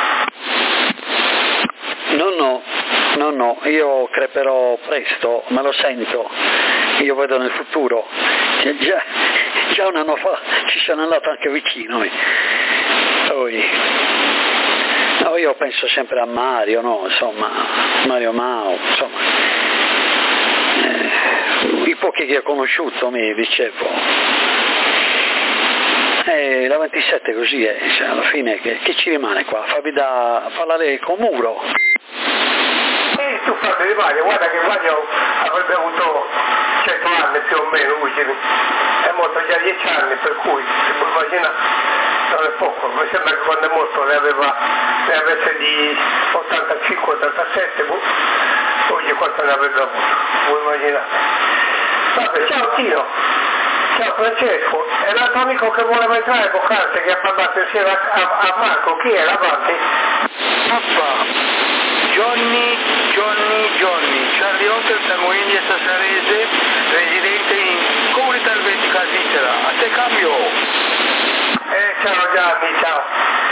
No, io creperò presto, me lo sento, io vedo nel futuro, che già un anno fa ci sono andato anche vicino. Poi, no, io penso sempre a Mario, no, insomma, Mario Mao, insomma, i pochi che ho conosciuto mi dicevo, la 27 così è, cioè, alla fine che ci rimane qua? Fabi da parlare con Muro. Tu Fabi rimane, guarda che Mario avrebbe avuto 100 anni più o meno, ultimi, è morto già 10 anni, per cui si può immaginare, non è poco, mi sembra che quando è morto ne avesse di 85-87, oggi quanto ne avrebbe avuto, puoi immaginare. Vabbè, ciao Tino, ciao Francesco, e l'altro amico che voleva entrare poc'anzi, che ha parlato insieme a Marco, chi era avanti? Johnny, Charlie Hotel, Sanguiglia Sassarese, residente in Comunità Elvetica Svizzera. A te cambio! Ciao Gianni, ciao.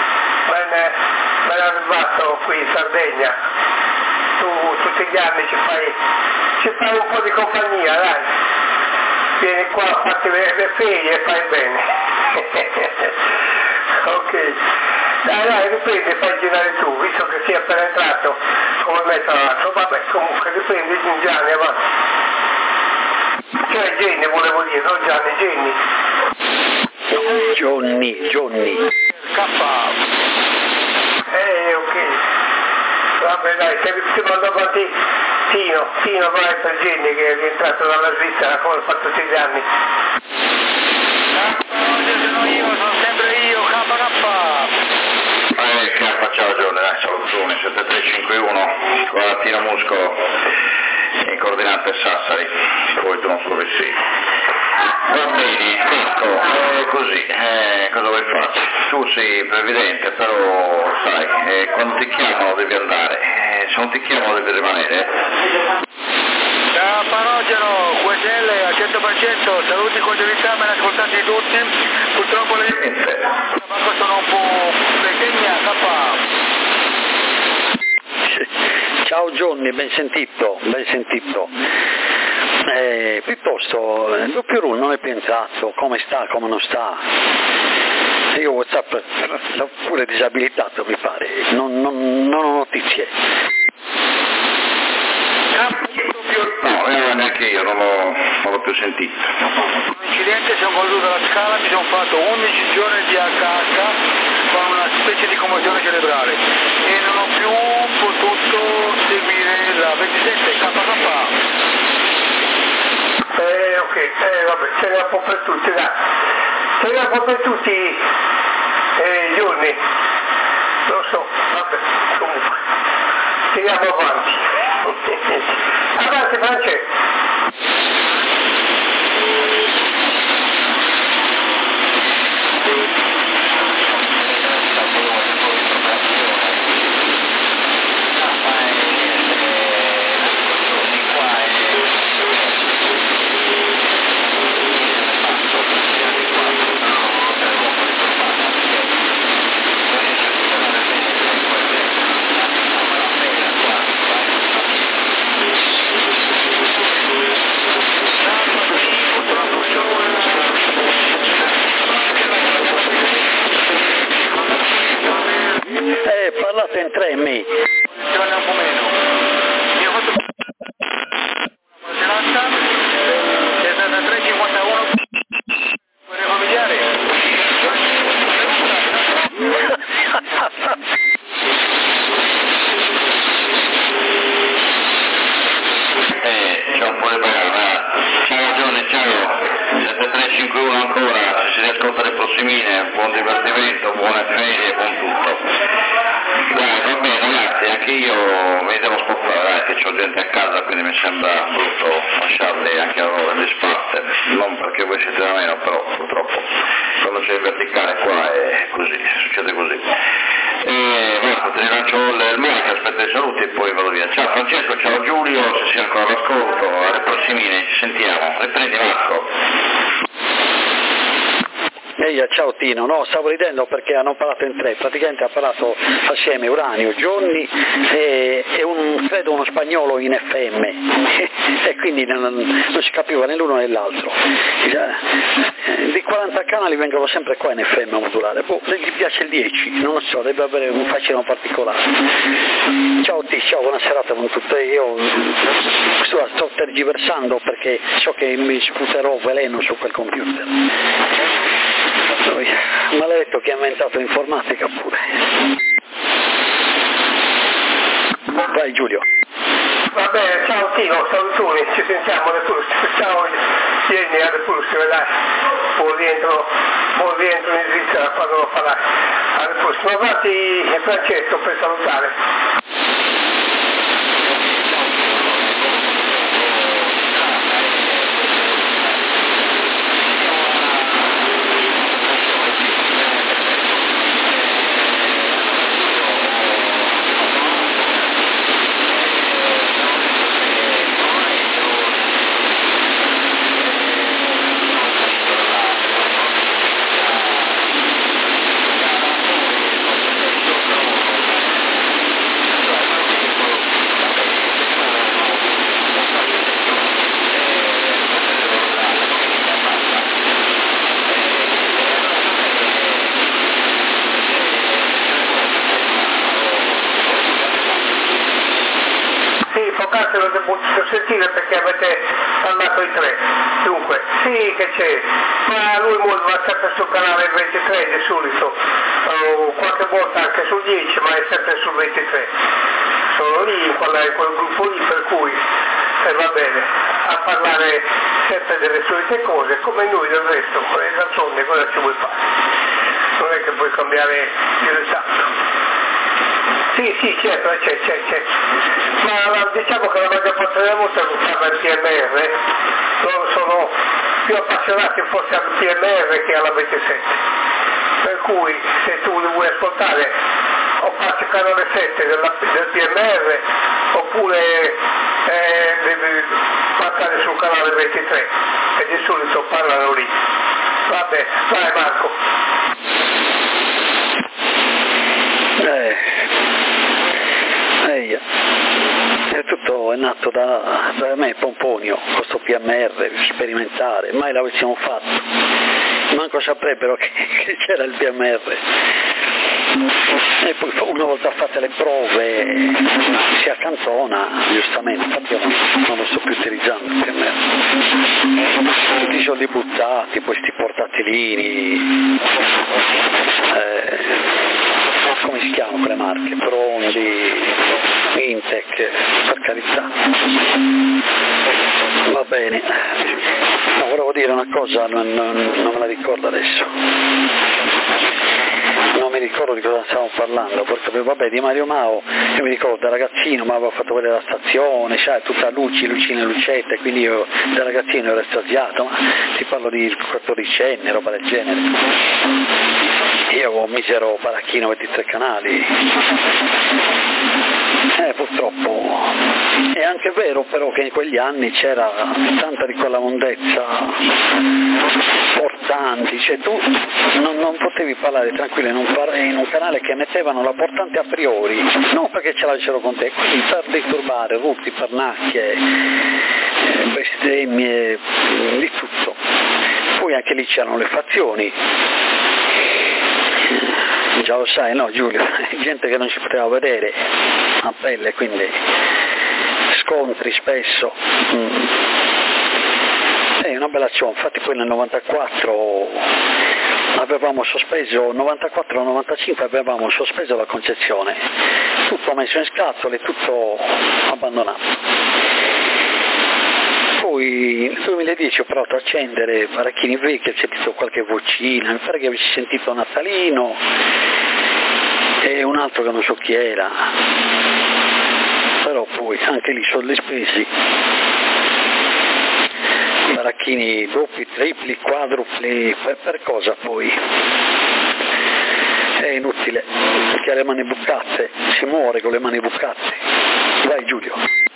Ben arrivato qui in Sardegna. Tu tutti gli anni ci fai un po' di compagnia, dai. Vieni qua a farti le ferie e fai bene. Ok. Dai, riprendi e fai girare tu, visto che sei appena entrato come me tra l'altro. Vabbè, comunque riprendi Gianni avanti. Cioè Jenny volevo dire, non Gianni, Jenny. Johnny. Ok. Vabbè dai, ti mando avanti Tino vai per Jenny che è rientrato dalla Svizzera come ho fatto tutti gli anni. Sono sempre io, Ciao Giorgio, salutone, 7351, con la Tino Musco in coordinate Sassari, poi tu non so dove sei. Va bene, ecco, così, cosa vuoi fare? Tu sei previdente, però sai, quando ti chiamano devi andare, se non ti chiamano devi rimanere. Ciao Parogeno, QSL al 100%, saluti cordialità, me ne ascoltate tutti, purtroppo le sono un po' pequeña, Ciao Johnny, ben sentito. Piuttosto, il doppio rule non è più entrato, come sta, come non sta. Io WhatsApp l'ho pure disabilitato mi pare, non ho notizie. No, neanche io, non l'ho più sentito. Un incidente, sono caduto dalla scala, mi sono fatto 11 giorni di HH con una specie di commozione cerebrale e non ho più potuto seguire la 27 KK. Ok, vabbè, ce n'è un po' per tutti, dai. Ce n'è un po' per tutti i giorni. Lo so, vabbè, comunque. Tiriamo avanti. Avanti Francesco. Parlate in 3 me. Funziona un po' meno. Io ho fatto una serata, 73-51, vorrei familiare. C'è un po' di bagaglia. Ciao Giorgio, ciao. 7351 ancora, se si riascolta le prossimine, buon divertimento, buone ferie, buon tutto. Dai, va bene. gente a casa, quindi mi sembra brutto lasciarli anche a loro in disparte, non perché voi siete da meno, però purtroppo quando c'è il verticale qua è così, succede così. Marco, ti rilancio il mail che aspetta i saluti e poi vado via. Ciao Francesco, ciao Giulio, se sei ancora all'ascolto, alle prossimine, ci sentiamo. Riprendi Marco. Ciao Tino, no, stavo ridendo perché hanno parlato in tre, praticamente ha parlato assieme Uranio, Johnny e credo uno spagnolo in FM e quindi non si capiva né l'uno né l'altro. Di 40 canali vengono sempre qua in FM a modulare, gli piace il 10, non lo so, deve avere un fascino particolare. Ciao T, ciao, buona serata con tutti, io sto tergiversando perché so che mi sputerò veleno su quel computer. Maledetto che ha inventato l'informatica pure. Vai Giulio. Va bene, ciao Tino, salutoni, ci sentiamo alle prossime, ciao, vieni alle prossime, dai, buon rientro in Svizzera quando lo farai, alle prossime. Guardi Francesco per salutare. Lo devo sentire perché avete parlato i tre. Dunque, sì che c'è, ma lui va sempre sul canale 23 di solito, qualche volta anche sul 10, ma è sempre sul 23. Sono lì in quel gruppo lì, per cui va bene a parlare sempre delle solite cose, come noi del resto, con le canzoni, cosa ci vuoi fare? Non è che puoi cambiare più di tanto. Sì, certo, c'è. Ma diciamo che la maggior parte della musica usava il PMR, loro sono più appassionati forse al PMR che alla 27. Per cui se tu li vuoi ascoltare o passi il canale 7 del PMR oppure devi passare sul canale 23 e di solito parlano lì. Vabbè, vai Marco. È tutto è nato da me Pomponio, questo PMR sperimentare, mai l'avessimo fatto, manco saprebbero che c'era il PMR. E poi una volta fatte le prove si accantona giustamente, infatti io non lo sto più utilizzando il PMR, tutti i soldi buttati, poi sti portatilini, come si chiamano quelle marche, Prongi, Intec, per carità. Va bene, no, volevo dire una cosa, non me la ricordo adesso. Non mi ricordo di cosa stavamo parlando, perché vabbè di Mario Mao, io mi ricordo da ragazzino mi aveva fatto vedere la stazione, sai, tutta lucine, lucette, quindi io da ragazzino ero estasiato, ma ti parlo di 14enne, roba del genere. Io ho un misero baracchino 23 canali. Purtroppo è anche vero però che in quegli anni c'era tanta di quella mondezza portanti, cioè tu non potevi parlare tranquillo in un canale che mettevano la portante a priori, non perché ce l'avessero con te, quindi per disturbare, rutti, pernacchie, bestemmie, di tutto. Poi anche lì c'erano le fazioni. Già lo sai, no Giulio, gente che non si poteva vedere a pelle, quindi scontri spesso. È una bella azione, infatti poi nel 94 avevamo sospeso, 94-95 avevamo sospeso la concessione, tutto messo in scatole, tutto abbandonato. Poi nel 2010 ho provato a accendere baracchini vecchi, ho sentito qualche vocina, mi pare che avessi sentito Natalino e un altro che non so chi era. però poi anche lì sono le spese, baracchini doppi, tripli, quadrupli, per cosa poi? È inutile, perché ha le mani bucate, si muore con le mani bucate. Vai Giulio.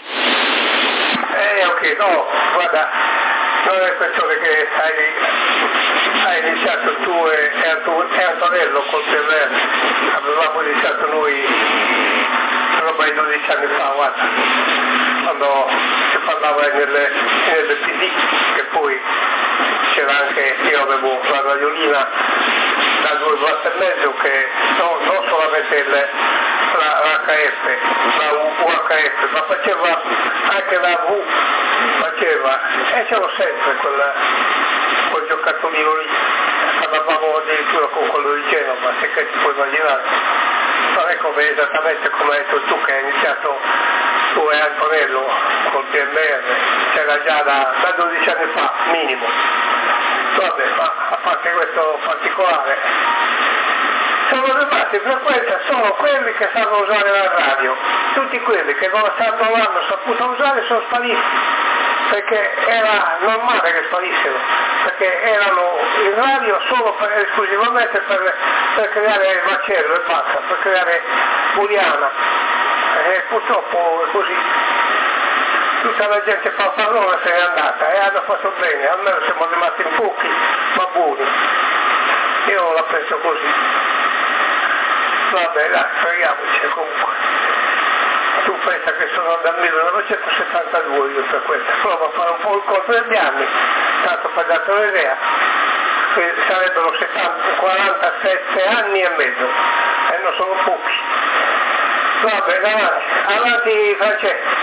Ok, no, guarda, non è questione che hai iniziato tu e Antonello col PRR, avevamo iniziato noi roba di 12 anni fa, guarda, quando si parlava nel PD, che poi c'era anche, io avevo la radiolina da 2 volte e mezzo che non solamente l'HF, la UHF, ma faceva anche la V, e c'ero sempre quel giocattolino lì, parlavamo addirittura con quello di Genova, se che ti puoi immaginare, non è come esattamente come hai detto tu che hai iniziato tu e Antonello col PMR, c'era già da 12 anni fa, minimo. Vabbè, ma a parte questo particolare, sono rimasti in frequenza solo quelli che sanno usare la radio, tutti quelli che non l'hanno saputo usare sono spariti, perché era normale che sparissero, perché erano in radio solo esclusivamente per creare il macello e basta, per creare Buriana, e purtroppo è così. Tutta la gente fanfarola se n'è andata e hanno fatto bene, almeno siamo rimasti in pochi, ma buoni. Io la penso così. Vabbè, dai, freghiamoci comunque. Tu pensa che sono dal 1972 io per questo, provo a fare un po' il conto degli anni, tanto per darti un'idea, che sarebbero 47 anni e mezzo, e non sono pochi. Vabbè, avanti Francesco.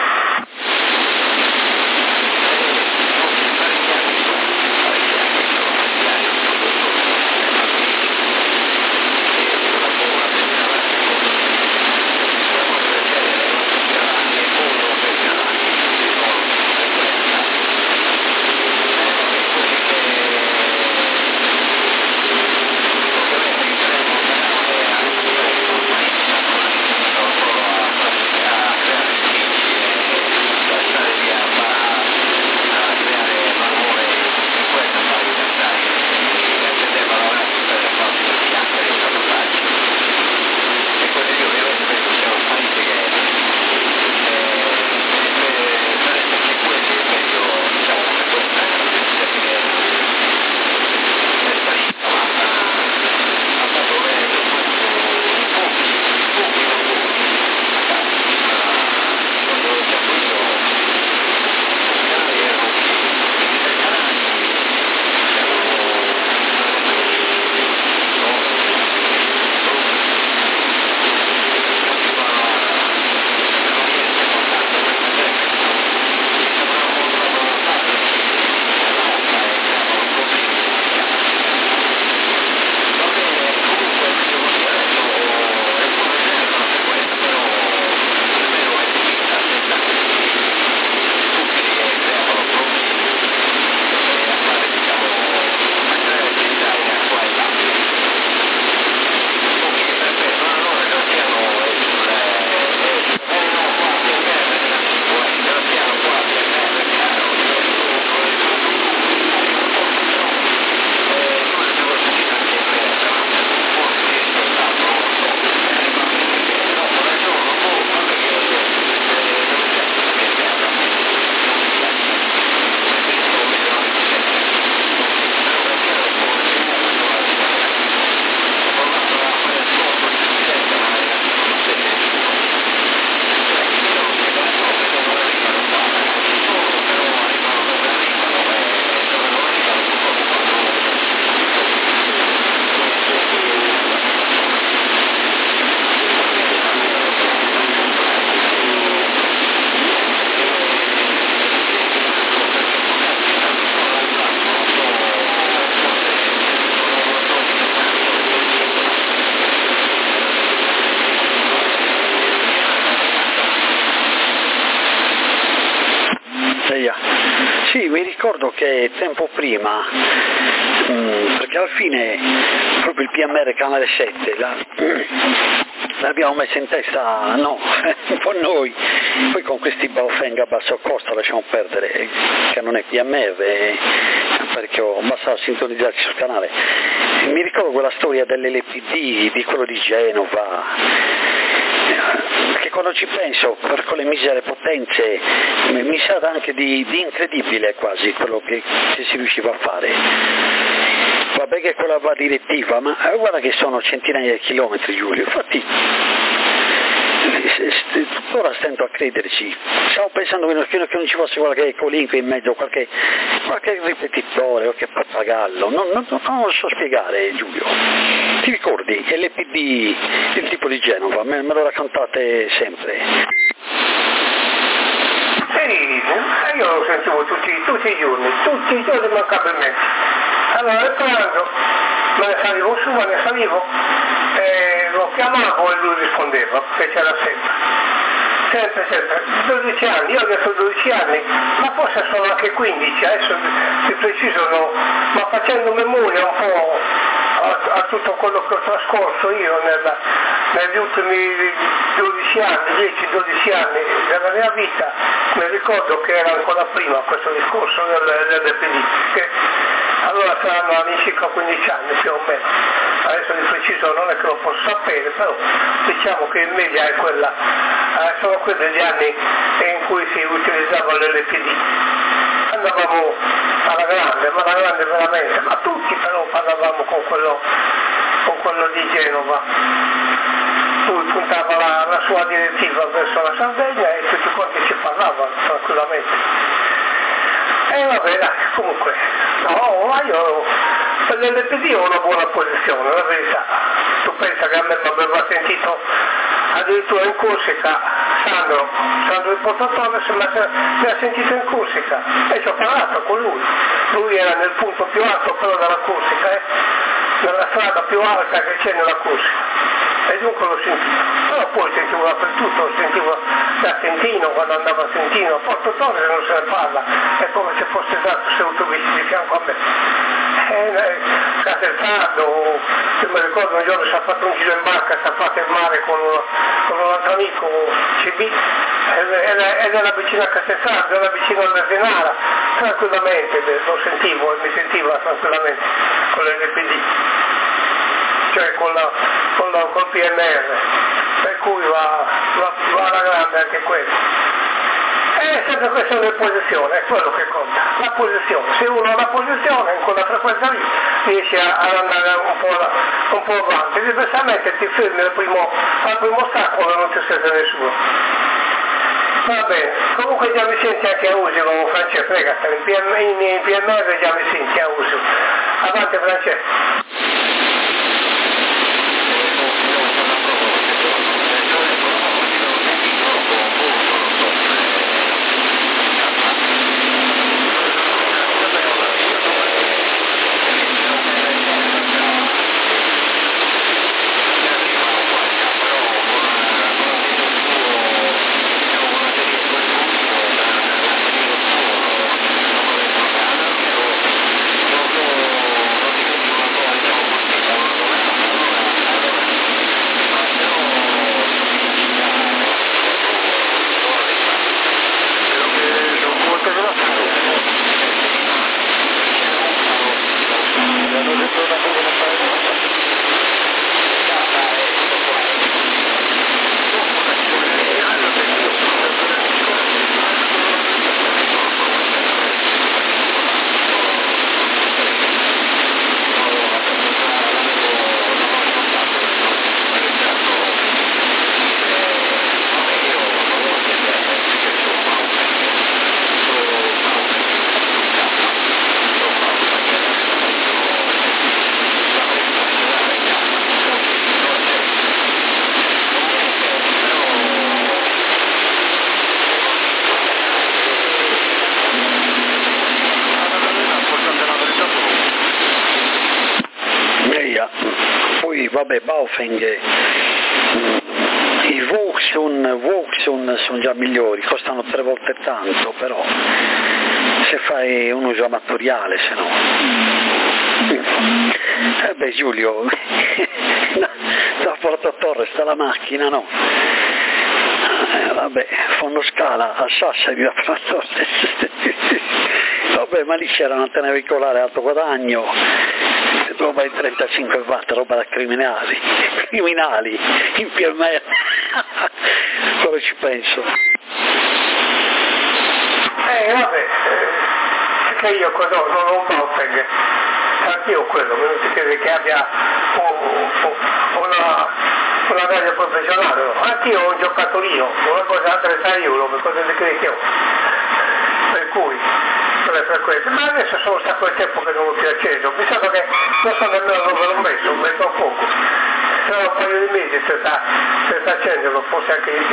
Sì, mi ricordo che tempo prima, perché alla fine proprio il PMR Canale 7 l'abbiamo messa in testa, no, un po' noi, poi con questi Baofeng a basso costo lasciamo perdere, che non è PMR, parecchio, basta sintonizzarci sul canale. Mi ricordo quella storia dell'LPD, di quello di Genova, perché quando ci penso, per quelle misere potenze, mi sa anche di incredibile quasi quello che si riusciva a fare. Vabbè che quella va direttiva, ma guarda che sono centinaia di chilometri, Giulio, infatti tuttora stento a crederci. Stavo pensando che non ci fosse qualche colinco in mezzo, qualche ripetitore, qualche pappagallo, non lo so spiegare, Giulio. Ti ricordi? LPD, il tipo di Genova, me lo raccontate sempre. Sì, io lo sentivo tutti i giorni mancabilmente. Allora il pranzo me ne salivo e lo chiamavo e lui rispondeva, perché c'era sempre, 12 anni, io adesso ho 12 anni, ma forse sono anche 15, adesso di preciso no, ma facendo memoria un po' a tutto quello che ho trascorso io negli ultimi 12 anni della mia vita, mi ricordo che era ancora prima questo discorso dell'LPD, che allora saranno all'incirca 15 anni più o meno, adesso di preciso non è che lo posso sapere, però diciamo che in media è quella, sono quelli gli anni in cui si utilizzava l'LPD. Andavamo alla grande veramente, ma tutti però parlavamo con quello di Genova. Lui puntava la sua direttiva verso la Sardegna e tutti quanti ci parlavano tranquillamente. E vabbè, dai, comunque, no, ma io per l'LPD ho una buona posizione, la verità. Tu pensa che a me mi aveva sentito addirittura in Corsica, Sandro il Portatore mi ha sentito in Corsica e ci ho parlato con lui. Lui era nel punto più alto però della Corsica, nella strada più alta che c'è nella Corsica. E dunque lo sentivo, però poi sentivo dappertutto, lo sentivo da Sentino, quando andavo a Sentino, a Porto Torre non se ne parla, è come se fosse stato su autobus di fianco a me. Casertano, io mi ricordo un giorno si è fatto un giro in barca, si è fatto in mare con un altro amico, CB, ed era vicino a Casertano, era vicino alla Zenara, tranquillamente lo sentivo e mi sentiva tranquillamente con l'LPD. Cioè col PNR, per cui va alla grande anche quello. È sempre questione di posizione, è quello che conta, la posizione. Se uno ha la posizione in quella frequenza lì riesce ad andare un po' avanti, diversamente ti fermi al primo ostacolo e non ti serve nessuno. Va bene, comunque già mi senti anche a Usio, Francesco, prega, in PMR già mi senti a Usio. Avanti Francesco. Vabbè, Baofeng, i Vauxhall sono già migliori, costano 3 volte tanto, però se fai un uso amatoriale, se no. Beh Giulio, da Porta Torre sta la macchina, no? Vabbè, fanno scala a Sassari da Porta Torre. Vabbè, ma lì c'era un'antenna veicolare alto guadagno, roba di 35 watt, roba da criminali in PMR. Cosa ci penso? Vabbè, che io non ho un Bauteng, anch'io quello, mi non si crede che abbia una radio professionale, anch'io ho un giocatorino, una cosa a 30 euro, per cosa ne credi che ho? Per cui, non è per questo, ma adesso sono un sacco di tempo che non l'ho più acceso, mi sa che non so nemmeno dove l'ho messo a poco, sono un paio di mesi senza accenderlo, forse anche di più.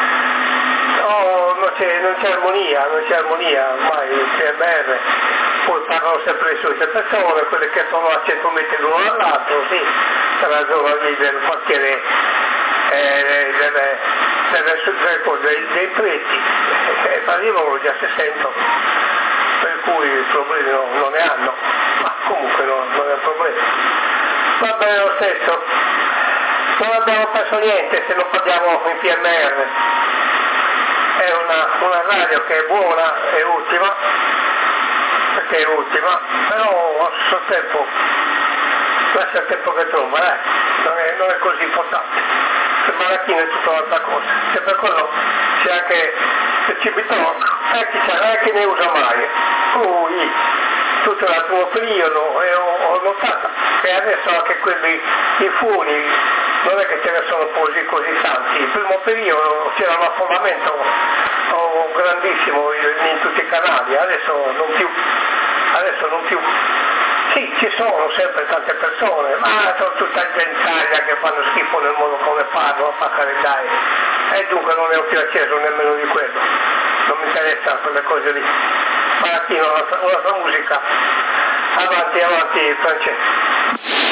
Non c'è armonia ormai il PMR, poi parlano sempre le solite persone, quelle che sono a 100 metri l'uno dall'altro, sì, nella zona lì del quartiere dei preti, arrivano già 60, per cui i problemi non ne hanno, ma comunque non è un problema. Va bene lo stesso, non abbiamo perso niente se non parliamo in PMR. È una radio che è buona, è ultima, perché è ultima, però allo stesso tempo lascia il tempo che trova, non è così importante. Il Marachino è tutta un'altra cosa, e per quello c'è anche il Cibitalk, che ne usa mai. Poi tutto l'altro periodo e ho notato che adesso anche quelli i funi non è che ce ne sono così tanti. Il primo periodo c'era un affollamento grandissimo in tutti i canali, adesso non più. Sì, ci sono sempre tante persone, ma sono tutta gentaglia che fanno schifo nel modo come fanno, a carità, e dunque non ne ho più acceso nemmeno di quello, non mi interessano quelle cose lì. Marachino, un'altra musica. Avanti Francesco.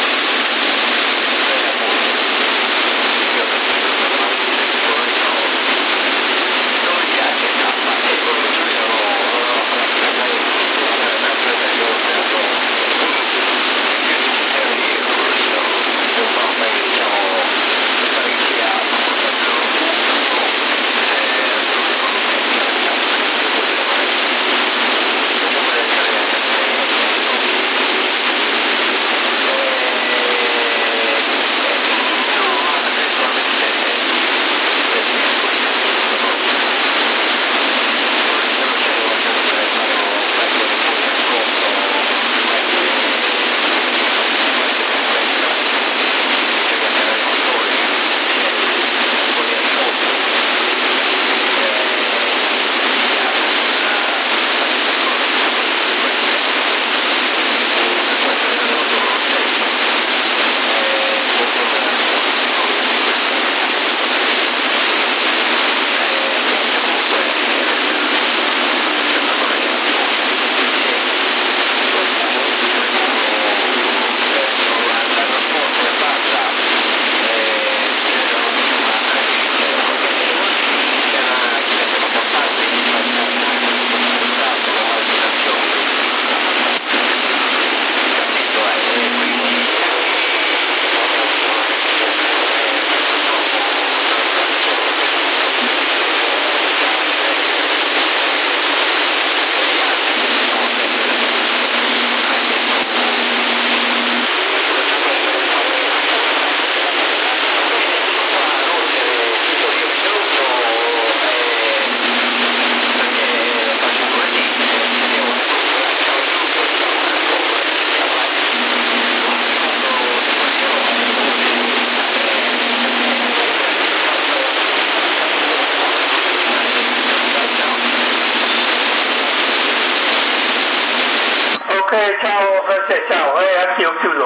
Ciao Francesco, ciao, anch'io chiudo.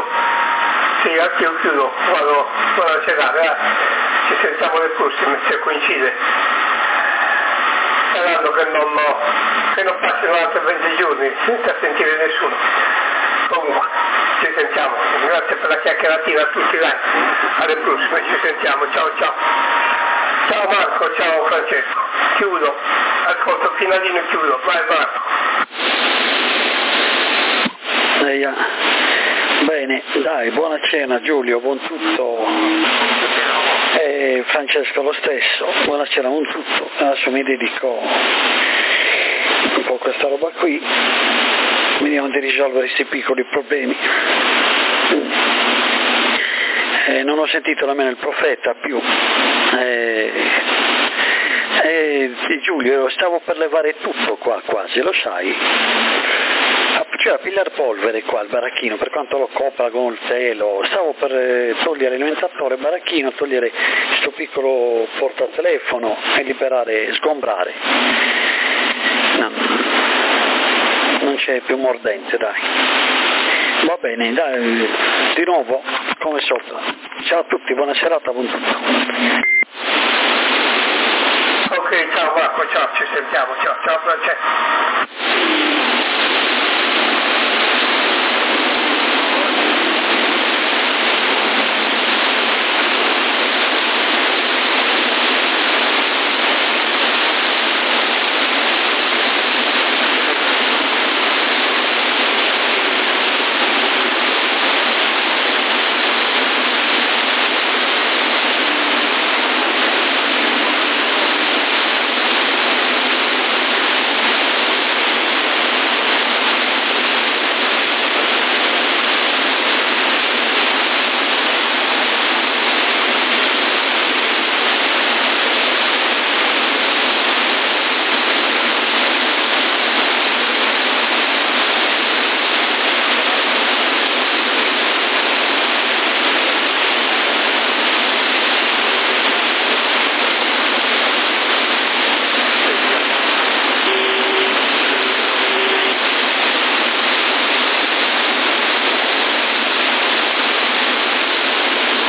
Sì, anch'io chiudo, vado a cenare, ci sentiamo le prossime se coincide. Sperando che non passino altri 20 giorni senza sentire nessuno. Comunque, ci sentiamo. Grazie per la chiacchieratina a tutti, dai. Alle prossime, ci sentiamo, ciao ciao. Ciao Marco, ciao Francesco. Chiudo, ascolto finalino e chiudo. Vai Marco. Bene, dai, buona cena Giulio, buon tutto. E Francesco lo stesso, buona cena, buon tutto. Adesso mi dedico un po' a questa roba qui, vediamo di risolvere questi piccoli problemi. Non ho sentito nemmeno il profeta più. Giulio, stavo per levare tutto qua quasi, lo sai? Cioè a pigliare polvere qua al baracchino, per quanto lo copra con il telo, stavo per togliere l'alimentatore baracchino, togliere questo piccolo portatelefono e liberare, sgombrare. No, non c'è più mordente, dai. Va bene, dai, di nuovo, come sopra. Ciao a tutti, buona serata, buon tutto. Ok, ciao Marco, ciao, ci sentiamo, ciao Francesco.